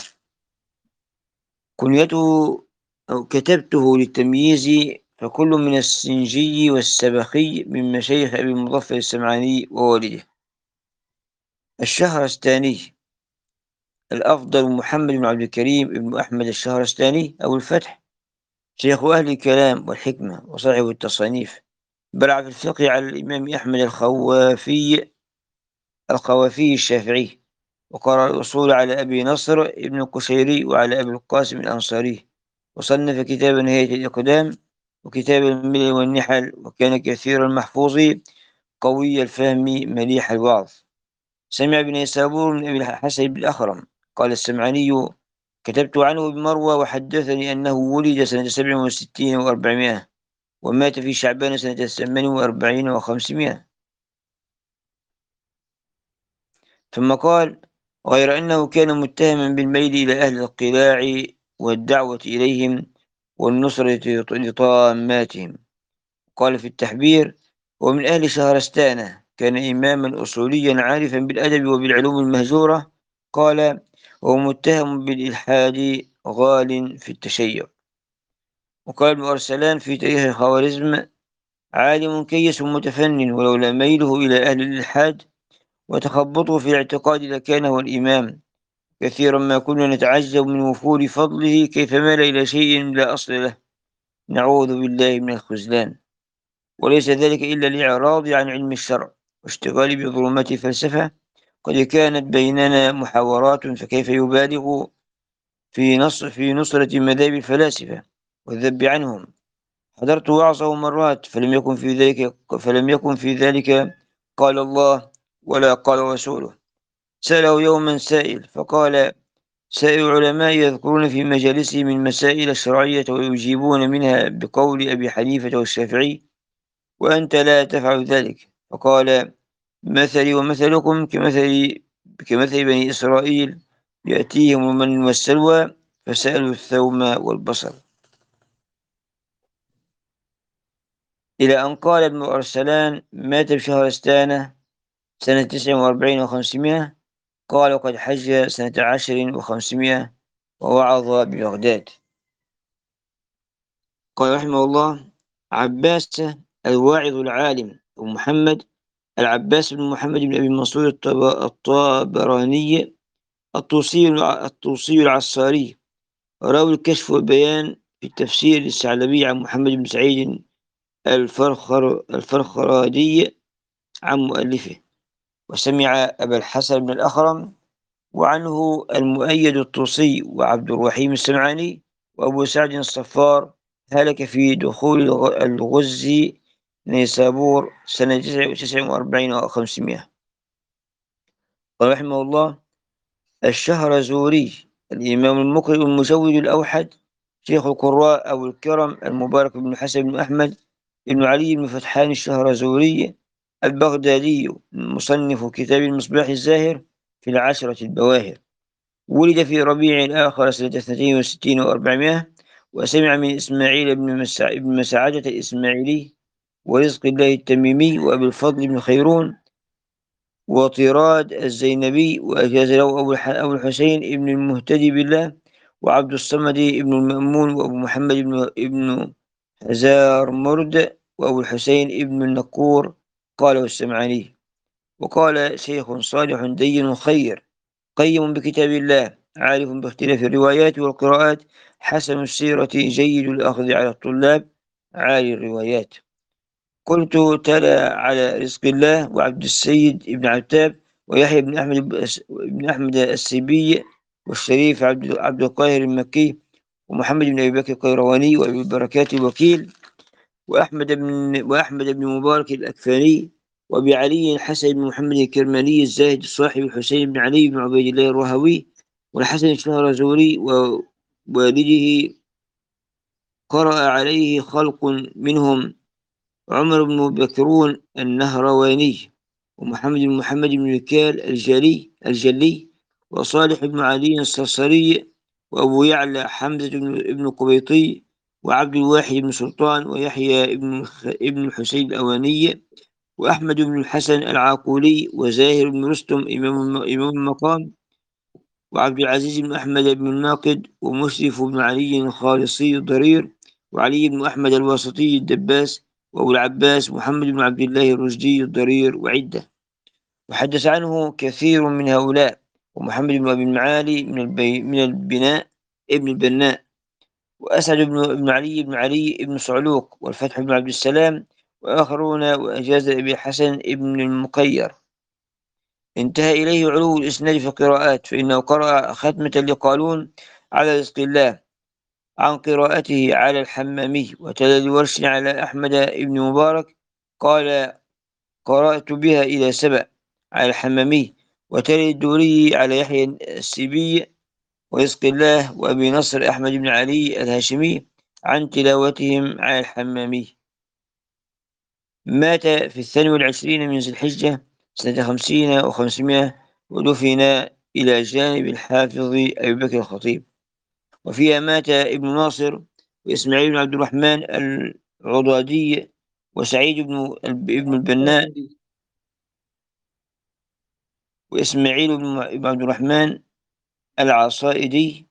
كنيته أو كتبته للتمييز، فكل من السنجي والسبخي من مشايخ أبي المظفر السمعاني ووالده. الشهرستاني الأفضل محمد بن عبد الكريم بن أحمد الشهرستاني أو الفتح، شيخ أهل الكلام والحكمة وصاحب التصانيف، برع في الفقه على الإمام أحمد الخوافي الخوافي الشافعي، وقرأ الأصول على أبي نصر ابن القشيري وعلى أبي القاسم الأنصاري، وصنف كتاب نهاية الإقدام وكتاب الملل والنحل، وكان كثير المحفوظ قوي الفهم مليح الوعظ. سمع ابن يسابور من أبي الحسن بن الأخرم قال السمعاني: كتبت عنه بمروى وحدثني أنه ولد سنة سبع وستين وأربعمائة ومات في شعبان سنة ثمان وأربعين وخمسمائة. ثم قال: غير أنه كان متهما بالميل إلى أهل القلاع والدعوة إليهم والنصرة لطاماتهم. قال في التحبير: ومن أهل شهرستان، كان إماما أصوليا عارفا بالأدب وبالعلوم المهجورة. قال: وهو متهم بالإلحاد غال في التشيع. وقال ابن أرسلان في تاريخ خوارزم: عالم كيس متفنن، ولولا ميله إلى أهل الإلحاد وتخبطه في الاعتقاد لكان هو الإمام. كثيرا ما كنا نتعجب من وفور فضله، كيف مال إلى شيء لا أصل له، نعوذ بالله من الخذلان. وليس ذلك إلا الإعراض عن علم الشرع واشتغال بظلمات الفلسفة. قد كانت بيننا محاورات، فكيف يبالغ في نص في نصرة مذاهب الفلاسفة والذب عنهم. حضرت وعظه مرات، فلم يكن في ذلك فلم يكن في ذلك قال الله ولا قال رسوله. سأله يوما سائل فقال: سائر العلماء يذكرون في مجالسهم من مسائل الشرعية ويجيبون منها بقول أبي حنيفة والشافعي، وأنت لا تفعل ذلك. فقال: مثلي ومثلكم كمثل كمثل بني إسرائيل، يأتيهم المن والسلوى فسألوا الثوم والبصل، إلى أن قال ابن أرسلان مات بشهر استانة سنة تسع وأربعين وخمسمائة، قال وقد حج سنة عشر وخمسمائة ووعظ ببغداد. قال رحمه الله: عباس الواعظ العالم أبو محمد العباس بن محمد بن أبي منصور الطبراني الطوسي الطوسي العصاري، راوي الكشف والبيان في التفسير للثعلبي عن محمد بن سعيد الفرخر الفرخرادي عن مؤلفه، وسمع أبا الحسن بن الأخرم، وعنه المؤيد الطوسي وعبد الرحيم السمعاني وأبو سعد الصفار، هلك في دخول الغزي نيسابور سنة تسع وأربعين وخمسمائة. قال رحمه الله: الشهرزوري الإمام المقرئ المجود الأوحد، شيخ القراء أبو الكرم المبارك بن حسن بن أحمد بن علي بن فتحان الشهرزوري البغدادي، مصنف كتاب المصباح الزاهر في العشرة البواهر، ولد في ربيع الآخر سنة اثنتين وستين وأربعمائة، وسمع من إسماعيل بن مسع... بن مسعدة الإسماعيلي ورزق الله التميمي وأبي الفضل بن خيرون وطراد الزينبي، وأجاز له أبو, الح... أبو الحسين بن المهتدي بالله وعبد الصمد بن المأمون وأبو محمد بن ابن هزار مرد وأبو الحسين بن النقور، قاله السمعاني. وقال: شيخ صالح دين خير، قيم بكتاب الله، عارف باختلاف الروايات والقراءات، حسن السيرة، جيد الأخذ على الطلاب، عالي الروايات. قلت: تلا على رزق الله وعبد السيد بن عتاب ويحيى بن أحمد بن أحمد السيبي والشريف عبد عبد القاهر المكي ومحمد بن أبي بكر القيرواني وأبي البركات الوكيل وأحمد بن وأحمد بن مبارك الأكفاني وأبي علي الحسن بن محمد الكرماني الزاهد الصاحب الحسين بن علي بن عبيد الله الرهوي والحسن الشهرزوري ووالده، قرأ عليه خلق منهم عمر بن بكرون النهرواني ومحمد بن محمد بن وكال الجلي الجلي وصالح بن علي الصرصري وأبو يعلى حمزة بن قبيطي وعبد الواحد بن سلطان ويحيى بن ابن الحسين الأواني وأحمد بن الحسن العاقولي وزاهر بن رستم إمام إمام المقام وعبد العزيز بن أحمد بن الناقد ومشرف بن علي الخالصي الضرير وعلي بن أحمد الواسطي الدباس وأبو العباس محمد بن عبد الله الرشدي الضرير وعدة. وحدث عنه كثير من هؤلاء: ومحمد بن أبي المعالي من, البي من البناء ابن البناء، وأسعد بن, بن علي بن علي بن صعلوق، والفتح بن عبد السلام، وآخرون، وأجاز أبي حسن ابن المقير. انتهى إليه علو الإسناد في القراءات، فإنه قرأ ختمة لقالون على رزق الله عن قراءته على الحمامي، وتلا لورش على أحمد بن مبارك قال: قرأت بها إلى سبع على الحمامي، وتلا الدوري على يحيى السبي ورزق الله وأبي نصر أحمد بن علي الهاشمي عن تلاوتهم على الحمامي. مات في الثاني والعشرين من ذي الحجة سنة خمسين وخمسمائة، ودفن إلى جانب الحافظ أبي بكر الخطيب. وفيها مات ابن ناصر وإسماعيل بن عبد الرحمن العضادي وسعيد بن ابن البناء وإسماعيل بن عبد الرحمن العصائدي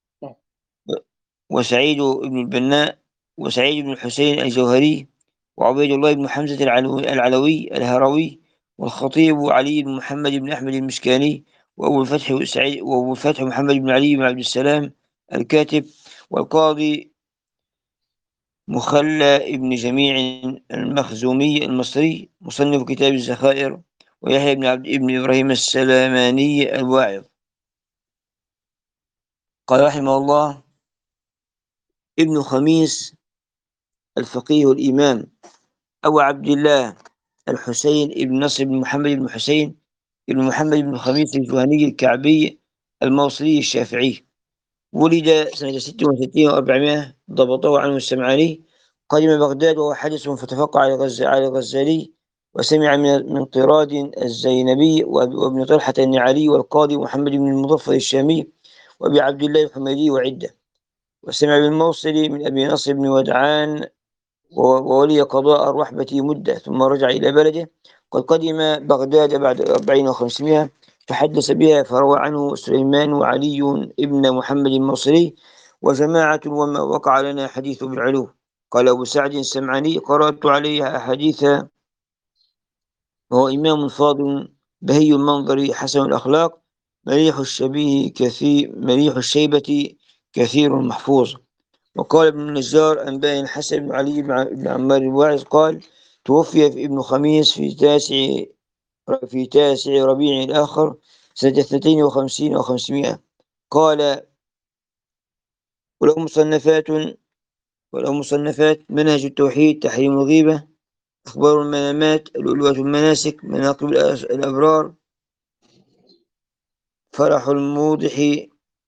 وسعيد بن البناء وسعيد بن الحسين الجوهري وعبيد الله بن حمزة العلوي الهروي والخطيب علي بن محمد بن أحمد المشكاني وأبو الفتح سعيد وأبو الفتح محمد بن علي بن عبد السلام الكاتب والقاضي مخلى ابن جميع المخزومي المصري مصنف كتاب الذخائر ويحيى بن عبد ابن إبراهيم السلماني الواعظ. قال رحمه الله: ابن خميس الفقيه الإمام أبو عبد الله الحسين ابن نصر بن محمد بن حسين ابن محمد بن خميس الجهني الكعبي الموصلي الشافعي، ولد سنة ست وستين وأربعمائة، ضبطه عنه السمعاني. قدم بغداد وهو حدث فتفقع على على الغزالي، وسمع من من طراد الزينبي وابن طلحة النعالي والقاضي محمد بن المظفر الشامي وأبي عبد الله الحميدي وعدة. وسمع بالموصل من أبي نصر بن ودعان وولي قضاء الرحبة مدة ثم رجع إلى بلده. قد قدم بغداد بعد أربعين وخمسمائة فحدث بها، فروى عنه سليمان وعلي ابن محمد الموصلي وجماعة، وما وقع لنا حديث بالعلو. قال أبو سعد السمعاني: قرأت عليها أحاديث، وهو إمام فاضل بهي المنظر حسن الأخلاق مليح الشبيه كثير مليح الشيبة كثير محفوظ. وقال ابن النجار: أنبأني الحسن بن علي بن عمار الواعظ قال: توفي في ابن خميس في تاسع في تاسع ربيع الآخر سنة اثنتين وخمسين وخمسمائة. قال: وله مصنفات وله مصنفات منهج التوحيد، تحريم الغيبة، أخبار المنامات، الألوة المناسك، مناقب الأبرار، فرح الموضح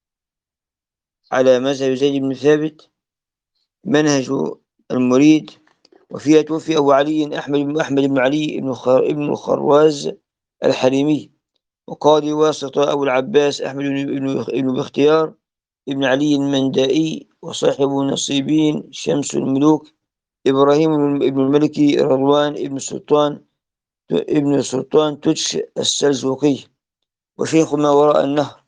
على مذهب زيد بن ثابت، منهج المريد. وفيها توفي أبو علي أحمد بن أحمد بن علي بن الخرواز الحليمي، وقاضي واسطة أبو العباس أحمد بن باختيار ابن علي المندائي، وصاحب نصيبين شمس الملوك إبراهيم بن الملكي رضوان ابن السلطان ابن السلطان تتش السلزوقي، وشيخ ما وراء النهر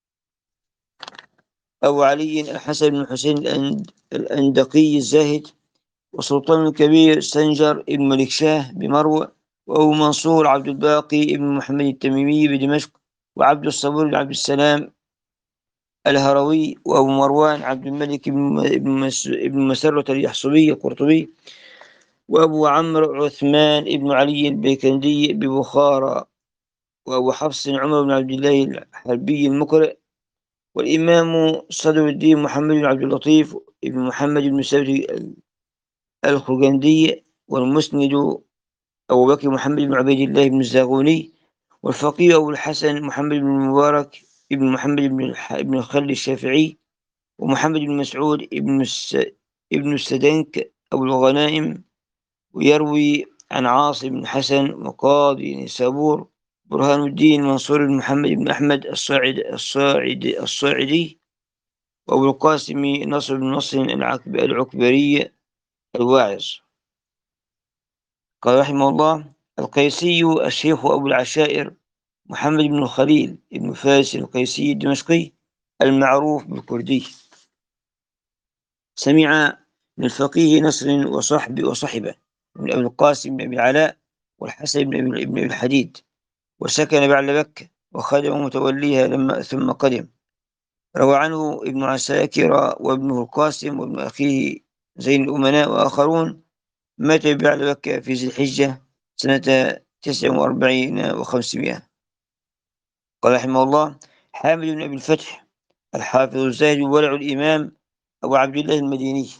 أبو علي الحسن بن حسين الأندقي الزاهد، وسلطان الكبير سنجر ابن ملك شاه بمروى، وأبو منصور عبد الباقي ابن محمد التميمي بدمشق، وعبد الصبور بن عبد السلام الهروي، وأبو مروان عبد الملك ابن مسرة اليحصبي القرطبي، وأبو عمرو عثمان ابن علي البيكندي ببخارى، وأبو حفص عمر بن عبد الله الحربي المقرئ، والإمام صدر الدين محمد بن عبد اللطيف ابن محمد بن ثابت الخرجندي، والمسند أبو بكر محمد بن عبيد الله بن الزاغوني، والفقيه أبو الحسن محمد بن المبارك ابن محمد بن ابن الخل الشافعي، ومحمد بن مسعود ابن الس... ابن السدنك أبو الغنائم، ويروي عن عاصم بن حسن وقاضي نيسابور برهان الدين منصور بن محمد بن أحمد الصاعد الصاعد الصاعدي، وأبو القاسم نصر بن نصر العكبري الواعظ. قال رحمه الله: القيسي الشيخ أبو العشائر محمد بن الخليل بن فارس القيسي الدمشقي المعروف بالكردي، سمع من الفقيه نصر وصحب وصحبه من أبي القاسم بن أبي العلاء والحسن بن أبي الحديد، وسكن بعد بكة وخدم متوليها لما ثم قدم. روى عنه ابن عساكر وابنه القاسم وابن أخيه زين الأمناء وآخرون. مات بعد بكة في ذي الحجة سنة تسع وأربعين وخمسمائة. قال رحمه الله: حامد بن أبي الفتح الحافظ الزاهد ورع الإمام أبو عبد الله المديني،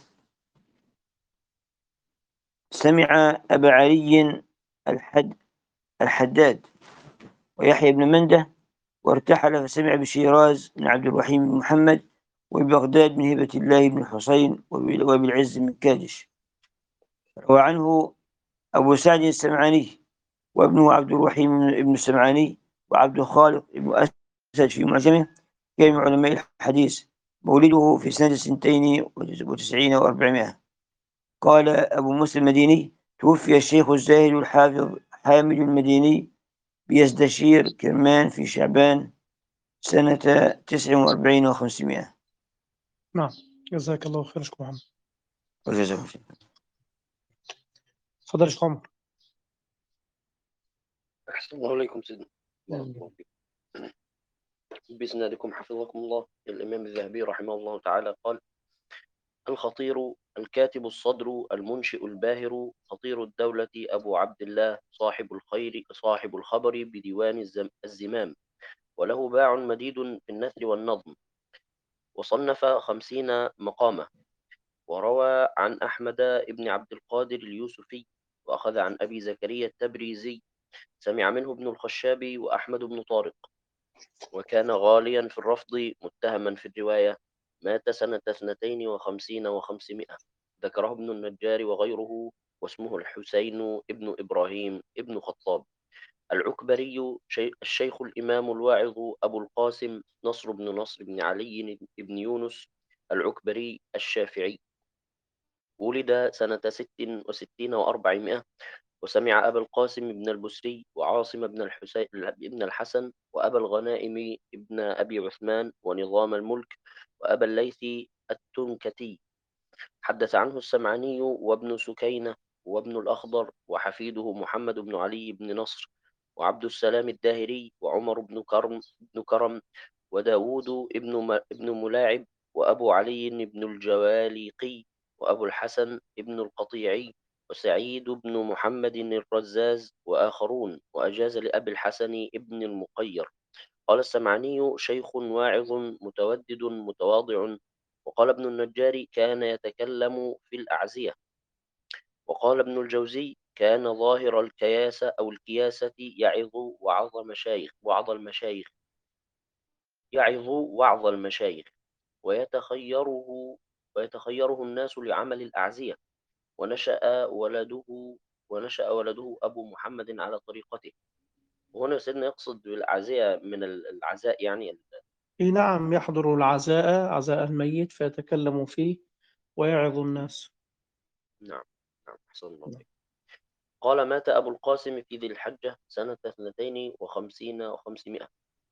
سمع أبا علي الحد الحداد ويحيى بن منده، وارتحل فسمع بشيراز بن عبد الرحيم بن محمد، وبغداد بن هبة الله بن حسين، وبالعز بن كادش. روى عنه أبو سعد السمعاني وابنه عبد الرحيم بن السمعاني وعبد الخالق بن أسد في معجمه، كان من علماء الحديث، مولده في سنة سنتين وتسعين وأربعمائة. قال أبو مسلم المديني: توفي الشيخ الزاهد الحافظ حامد المديني بيزدشير كرمان في شعبان سنة تسع وأربعين وخمسمائة. نعم، جزاك الله خير شيخ محمد. وجزاكم الله. تفضل يا شيخ عمر. أحسن الله عليكم سيدنا. بإسنادكم حفظكم الله. الإمام الذهبي رحمه الله تعالى قال: الخطير الكاتب الصدر المنشئ الباهر خطير الدولة أبو عبد الله صاحب الخير صاحب الخبر بديوان الزمام، وله باع مديد في النثر والنظم، وصنف خمسين مقامة، وروى عن أحمد بن عبد القادر اليوسفي، وأخذ عن أبي زكريا التبريزي، سمع منه ابن الخشاب وأحمد بن طارق، وكان غاليا في الرفض متهما في الرواية. مات سنة اثنتين وخمسين وخمسمائة. ذكره ابن النجار وغيره، واسمه الحسين ابن إبراهيم ابن خطاب. العكبري شي- الشيخ الإمام الواعظ أبو القاسم نصر بن نصر بن علي بن يونس العكبري الشافعي، ولد سنة ست وستين وأربعمائة، وسمع أبا القاسم بن البسري وعاصم بن الحسين بن الحسن وأبا الغنائم بن أبي عثمان ونظام الملك وأبا الليث التنكتي. حدث عنه السمعاني وابن سكينة وابن الأخضر وحفيده محمد بن علي بن نصر وعبد السلام الداهري وعمر بن كرم بن كرم وداود ابن م- ابن ملاعب وأبو علي بن الجواليقي وأبو الحسن ابن القطيعي وسعيد بن محمد الرزاز وآخرون، وأجاز لأبي الحسن ابن المقير. قال السمعاني: شيخ واعظ متودد متواضع. وقال ابن النجار: كان يتكلم في الأعزية. وقال ابن الجوزي: كان ظاهر الكياسة أو الكياسة يعظ وعظ مشايخ وعظ المشايخ يعظ وعظ المشايخ ويتخيره ويتخيره الناس لعمل الأعزية. ونشأ ولده ونشأ ولده أبو محمد على طريقته. وهنا سيدنا يقصد بالأعزية من العزاء، يعني ال- إي نعم، يحضر العزاء، عزاء الميت، فيتكلم فيه ويعظ الناس. نعم. نعم، أحسن الله إليك. قال: مات أبو القاسم في ذي الحجة سنة اثنتين وخمسين وخمسمائة.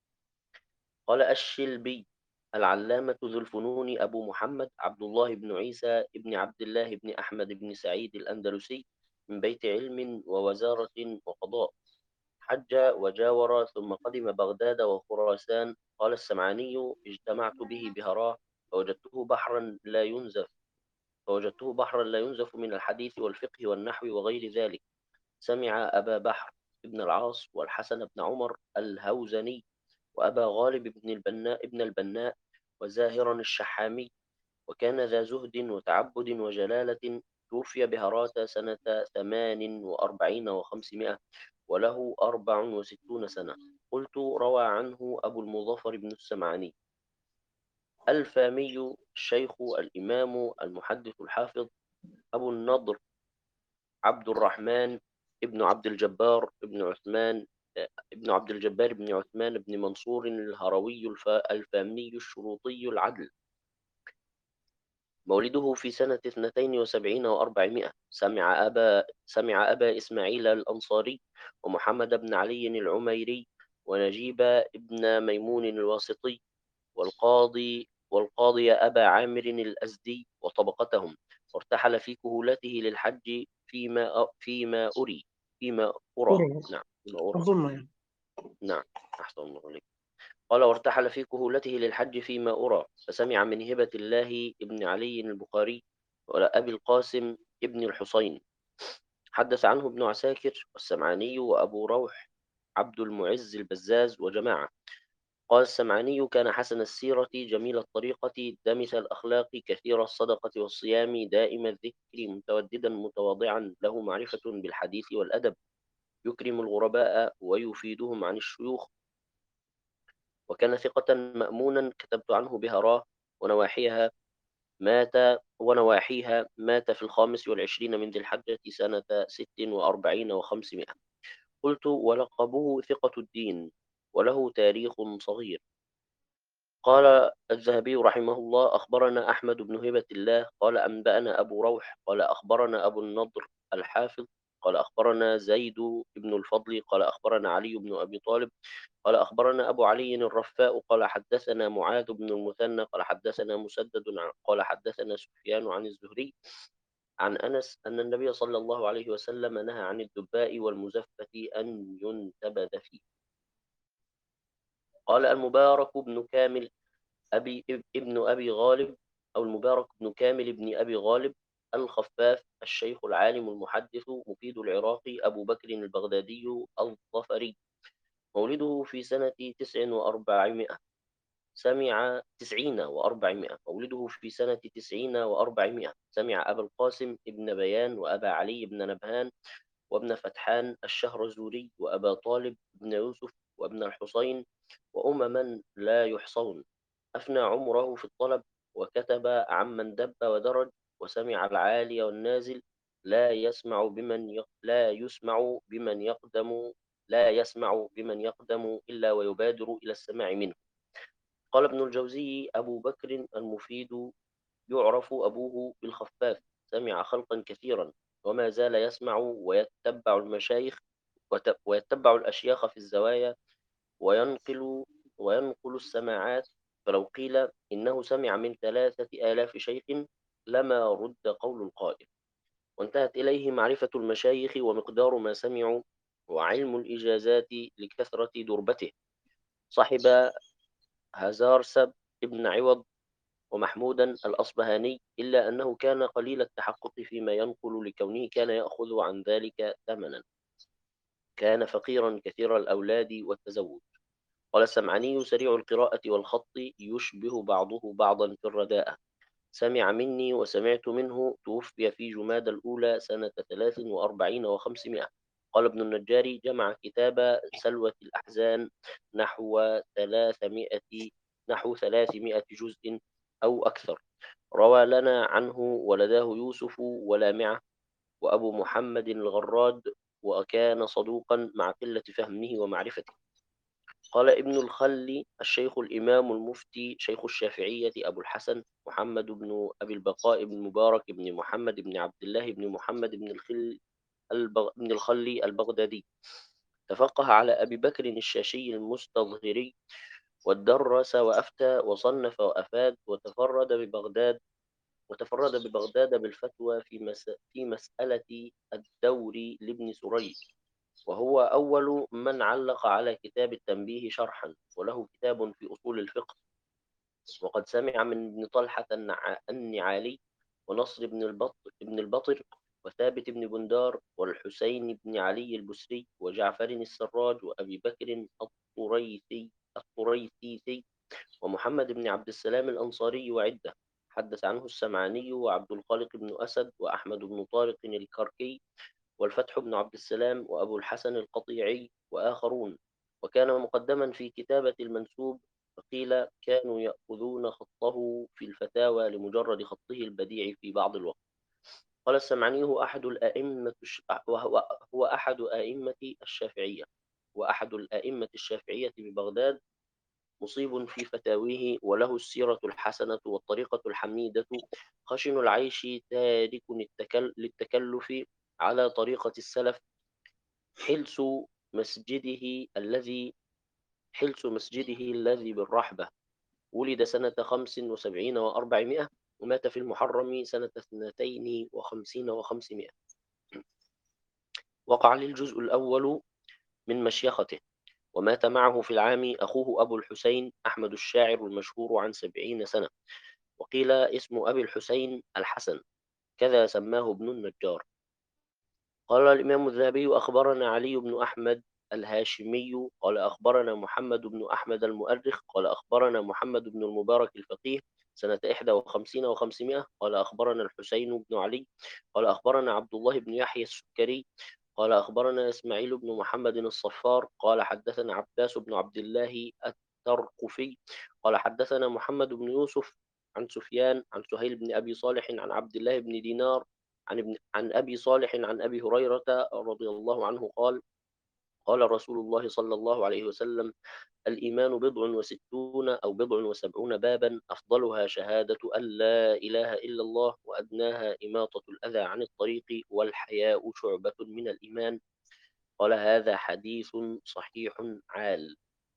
قال الشلبي: العلامة ذو الفنون أبو محمد عبد الله بن عيسى بن عبد الله بن أحمد بن سعيد الأندلسي، من بيت علم ووزارة وقضاء. حج وجاور ثم قدم بغداد وخراسان. قال السمعاني: اجتمعت به بهراء فوجدته بحرا لا ينزف فوجدته بحرا لا ينزف من الحديث والفقه والنحو وغير ذلك. سمع أبا بحر بن العاص والحسن بن عمر الهوزني وأبا غالب بن البناء ابن البناء وزاهرا الشحامي، وكان ذا زهد وتعبد وجلالة. توفي بهرات سنة ثمان وأربعين وخمسمائة وله أربع وستون سنة. قلت: روى عنه أبو المظفر بن السمعاني. الفامي الشيخ الإمام المحدث الحافظ أبو النضر عبد الرحمن ابن عبد الجبار ابن عثمان ابن عبد الجبار بن عثمان بن منصور الهروي الف- الفامي الشروطي العدل. مولده في سنة اثنتين وسبعين وأربعمائة. سمع أبا سمع أبا إسماعيل الأنصاري ومحمد بن علي العميري ونجيب ابن ميمون الواسطي والقاضي والقاضي أبا عامر الأزدي وطبقتهم، وارتحل في كهولته للحج فيما فيما أري فيما أرى أرى، نعم فيما أرى أظن يعني. نعم أحسن الله عليك. قال: وارتحل في كهولته للحج فيما أرى، فسمع من هبة الله ابن علي البخاري ولا أبي القاسم ابن الحسين. حدث عنه ابن عساكر والسمعاني وأبو روح عبد المعز البزاز وجماعة. قال السمعاني: كان حسن السيرة جميل الطريقة دمث الأخلاق كثير الصدقة والصيام دائم الذكر متوددا متواضعا له معرفة بالحديث والأدب، يكرم الغرباء ويفيدهم عن الشيوخ، وكان ثقة مأمونا. كتبت عنه بهراه ونواحيها مات ونواحيها مات في الخامس والعشرين من ذي الحجة سنة ست وأربعين وخمسمائة. قلت: ولقبه ثقة الدين وله تاريخ صغير. قال الذهبي رحمه الله: أخبرنا أحمد بن هبة الله قال أنبأنا أبو روح قال أخبرنا أبو النضر الحافظ قال أخبرنا زيد بن الفضل قال أخبرنا علي بن أبي طالب قال أخبرنا أبو علي الرفاء قال حدثنا معاذ بن المثنى قال حدثنا مسدد قال حدثنا سفيان عن الزهري عن أنس أن النبي صلى الله عليه وسلم نهى عن الدباء والمزفة أن ينتبذ فيه. قال المبارك بن كامل أبي ابن أبي غالب أو المبارك بن كامل بن أبي غالب الخفاف الشيخ العالم المحدث مفيد العراق أبو بكر البغدادي الظفري، مولده في سنة تسع وأربعمائة. سمع تسعين وأربعمائة مولده في سنة تسعين وأربعمائة. سمع أبا القاسم ابن بيان وأبا علي بن نبهان وابن فتحان الشهرزوري وأبا طالب بن يوسف وابن الحسين وأمما لا يحصون. أفنى عمره في الطلب وكتب عمن دب ودرج، وسمع العالي والنازل. لا يسمع بمن يق... لا يسمع بمن يقدم لا يسمع بمن يقدم إلا ويبادر إلى السماع منه. قال ابن الجوزي: أبو بكر المفيد يعرف أبوه بالخفاف، سمع خلقا كثيرا وما زال يسمع ويتبع المشايخ وت- ويتبع الأشياخ في الزوايا وينقل وينقل السماعات، فلو قيل إنه سمع من ثلاثة آلاف شيخ لما رد قول القائل. وانتهت إليه معرفة المشايخ ومقدار ما سمعوا وعلم الإجازات لكثرة دربته. صحب هزارسب ابن عوض ومحمودا الأصبهاني، إلا أنه كان قليل التحقق فيما ينقل لكونه كان يأخذ عن ذلك ثمنا. كان فقيرا كثير الأولاد والتزوج. قال السمعاني: سريع القراءة والخط يشبه بعضه بعضا في الرداءة. سمع مني وسمعت منه، توفي في جماد الأولى سنة ثلاث وأربعين وخمسمائة. قال ابن النجار: جمع كتاب سلوة الأحزان نحو ثلاثمائة نحو ثلاثمائة جزء أو أكثر. روى لنا عنه ولداه يوسف ولامعة وأبو محمد الغراد، وكان صدوقا مع قلة فهمه ومعرفته. قال ابن الخل: الشيخ الإمام المفتي شيخ الشافعية أبو الحسن محمد بن أبي البقاء بن مبارك بن محمد بن عبد الله بن محمد بن الخل البغ... بن الخلي البغدادي، تفقه على أبي بكر الشاشي المستظهري، ودرس وأفتى وصنف وأفاد، وتفرد ببغداد وتفرد ببغداد بالفتوى في, مس... في مسألة الدور لابن سريج، وهو أول من علق على كتاب التنبيه شرحا، وله كتاب في أصول الفقه. وقد سمع من ابن طلحة النع- النعالي ونصر بن البطر, بن البطر وثابت بن بندار والحسين بن علي البسري وجعفر السراج وأبي بكر الطريثي الطريثيسي ومحمد بن عبد السلام الأنصاري وعدة. حدث عنه السمعاني وعبد الخالق بن أسد وأحمد بن طارق الكركي والفتح بن عبد السلام وأبو الحسن القطيعي وآخرون. وكان مقدما في كتابة المنسوب، فقيل كانوا يأخذون خطه في الفتاوى لمجرد خطه البديع في بعض الوقت. قال السمعاني: هو أحد الأئمة وهو هو أحد أئمة الشافعية وأحد الأئمة الشافعية ببغداد، مصيب في فتاويه، وله السيرة الحسنة والطريقة الحميدة، خشن العيش، تارك للتكلف على طريقة السلف، حلس مسجده الذي حلس مسجده الذي بالرحبة. ولد سنة خمس وسبعين وأربعمائة ومات في المحرم سنة اثنتين وخمسين وخمسمائة. وقع للجزء الأول من مشيخته، ومات معه في العام أخوه أبو الحسين أحمد الشاعر المشهور عن سبعين سنة، وقيل اسم أبي الحسين الحسن، كذا سماه ابن النجار. قال الإمام الذهبي: أخبرنا علي بن أحمد الهاشمي قال أخبرنا محمد بن أحمد المؤرخ قال أخبرنا محمد بن المبارك الفقيه سنة إحدى وخمسين وخمسمائة قال أخبرنا الحسين بن علي قال أخبرنا عبد الله بن يحيى السكري قال أخبرنا إسماعيل بن محمد الصفار قال حدثنا عباس بن عبد الله الترقفي قال حدثنا محمد بن يوسف عن سفيان عن سهيل بن أبي صالح عن عبد الله بن دينار عن ابن عن أبي صالح عن أبي هريرة رضي الله عنه قال: قال رسول الله صلى الله عليه وسلم: الإيمان بضع وستون أو بضع وسبعون بابا، أفضلها شهادة أن لا إله إلا الله، وأدناها إماطة الأذى عن الطريق، والحياء شعبة من الإيمان. قال: هذا حديث صحيح عال.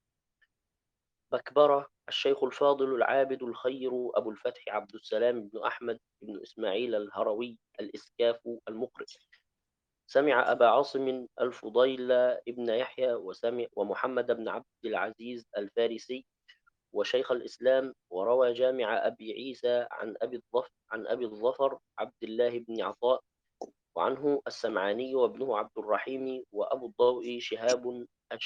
مكبرة الشيخ الفاضل العابد الخير أبو الفتح عبد السلام بن أحمد بن إسماعيل الهروي الإسكاف المقرئ، سمع أبا عاصم الفضيل ابن يحيى وسمع ومحمد بن عبد العزيز الفارسي وشيخ الإسلام، وروى جامع أبي عيسى عن أبي الظفر عن أبي الظفر عبد الله بن عطاء، وعنه السمعاني وابنه عبد الرحيم وأبو الضوء شهاب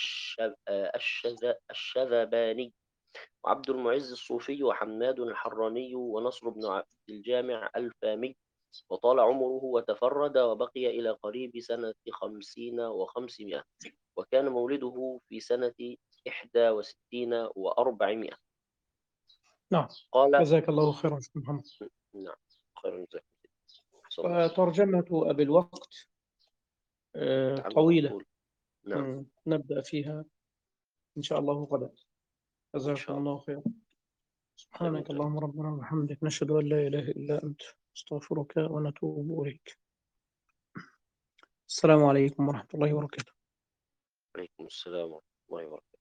الشذباني وعبد المعز الصوفي وحماد الحراني ونصر بن عبد الجامع الفامي. وطال عمره وتفرد وبقي إلى قريب سنة خمسين وخمسمائة، وكان مولده في سنة إحدى وستين وأربعمائة. نعم، قال: جزاك الله خيرا شيخ محمد. نعم، خير جزاك الله. وترجمة أبي الوقت آه، تعالوا طويلة، نقول. نعم. مم. نبدأ فيها إن شاء الله غدا. إن جزاكم شاء الله. الله خيرا. خير سبحانك وجزاك. اللهم ربنا وبحمدك، نشهد أن لا إله إلا أنت، نستغفرك ونتوب إليك. السلام عليكم ورحمة الله وبركاته. عليكم السلام ورحمة الله وبركاته.